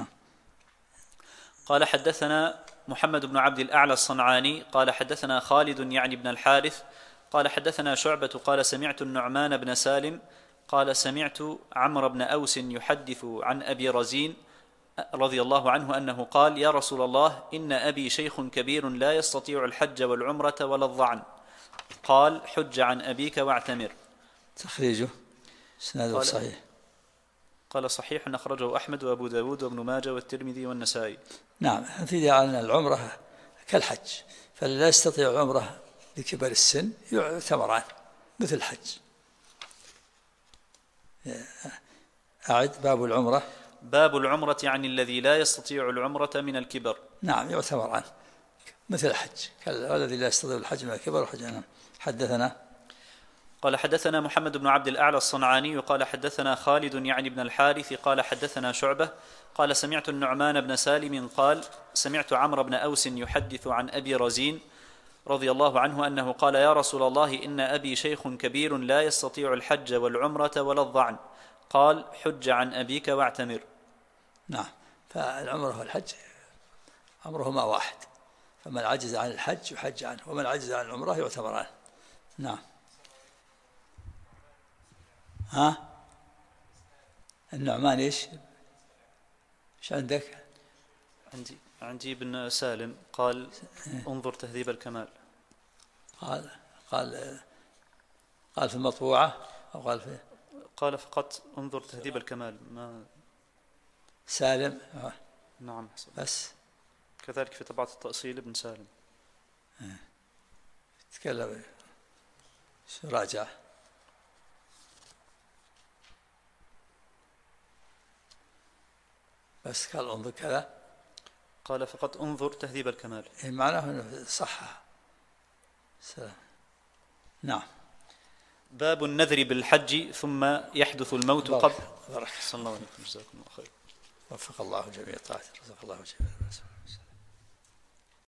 قال حدثنا محمد بن عبد الأعلى الصنعاني قال حدثنا خالد يعني بن الحارث قال حدثنا شعبة قال سمعت النعمان بن سالم قال سمعت عمرو بن أوس يحدث عن أبي رزين رضي الله عنه أنه قال يا رسول الله إن أبي شيخ كبير لا يستطيع الحج والعمرة ولا الظعن. قال حج عن أبيك واعتمر. تخريجه سنده صحيح. قال صحيح أخرجه أحمد وأبو داود وابن ماجه والترمذي والنسائي. نعم. في أن العمرة كالحج، فلا يستطيع العمرة لكبر السن يعتمر عنه مثل الحج. أعد. باب العمرة عن الذي لا يستطيع العمرة من الكبر. نعم يعتمر عنه مثل الحج، والذي لا يستطيع الحج من الكبر وحج عنه. حدثنا قال حدثنا محمد بن عبد الأعلى الصنعاني قال حدثنا خالد يعني بن الحارث قال حدثنا شعبة قال سمعت النعمان بن سالم قال سمعت عمرو بن أوس يحدث عن أبي رزين رضي الله عنه أنه قال يا رسول الله إن أبي شيخ كبير لا يستطيع الحج والعمرة ولا الظعن. قال حج عن أبيك واعتمر. نعم. فالعمرة والحج أمرهما واحد، فمن عجز عن الحج يحج عنه، ومن عجز عن العمرة يعتمران. نعم. ها النعمان ايش عندك؟ عندي ابن سالم قال انظر تهذيب الكمال. قال في المطبوعة أو قال فقط انظر تهذيب الكمال. ما سالم. نعم بس كذلك في طبعة التأصيل ابن سالم. تكلم شو راجع. بس قال انظر كذا، قال فقط انظر تهذيب الكمال، معناه انه صح. نعم. باب النذر بالحج ثم يحدث الموت قبل. بارك صلى الله عليه وسلم. جزاكم الله خير. وفق الله جميع طاعته، رزق الله جميع.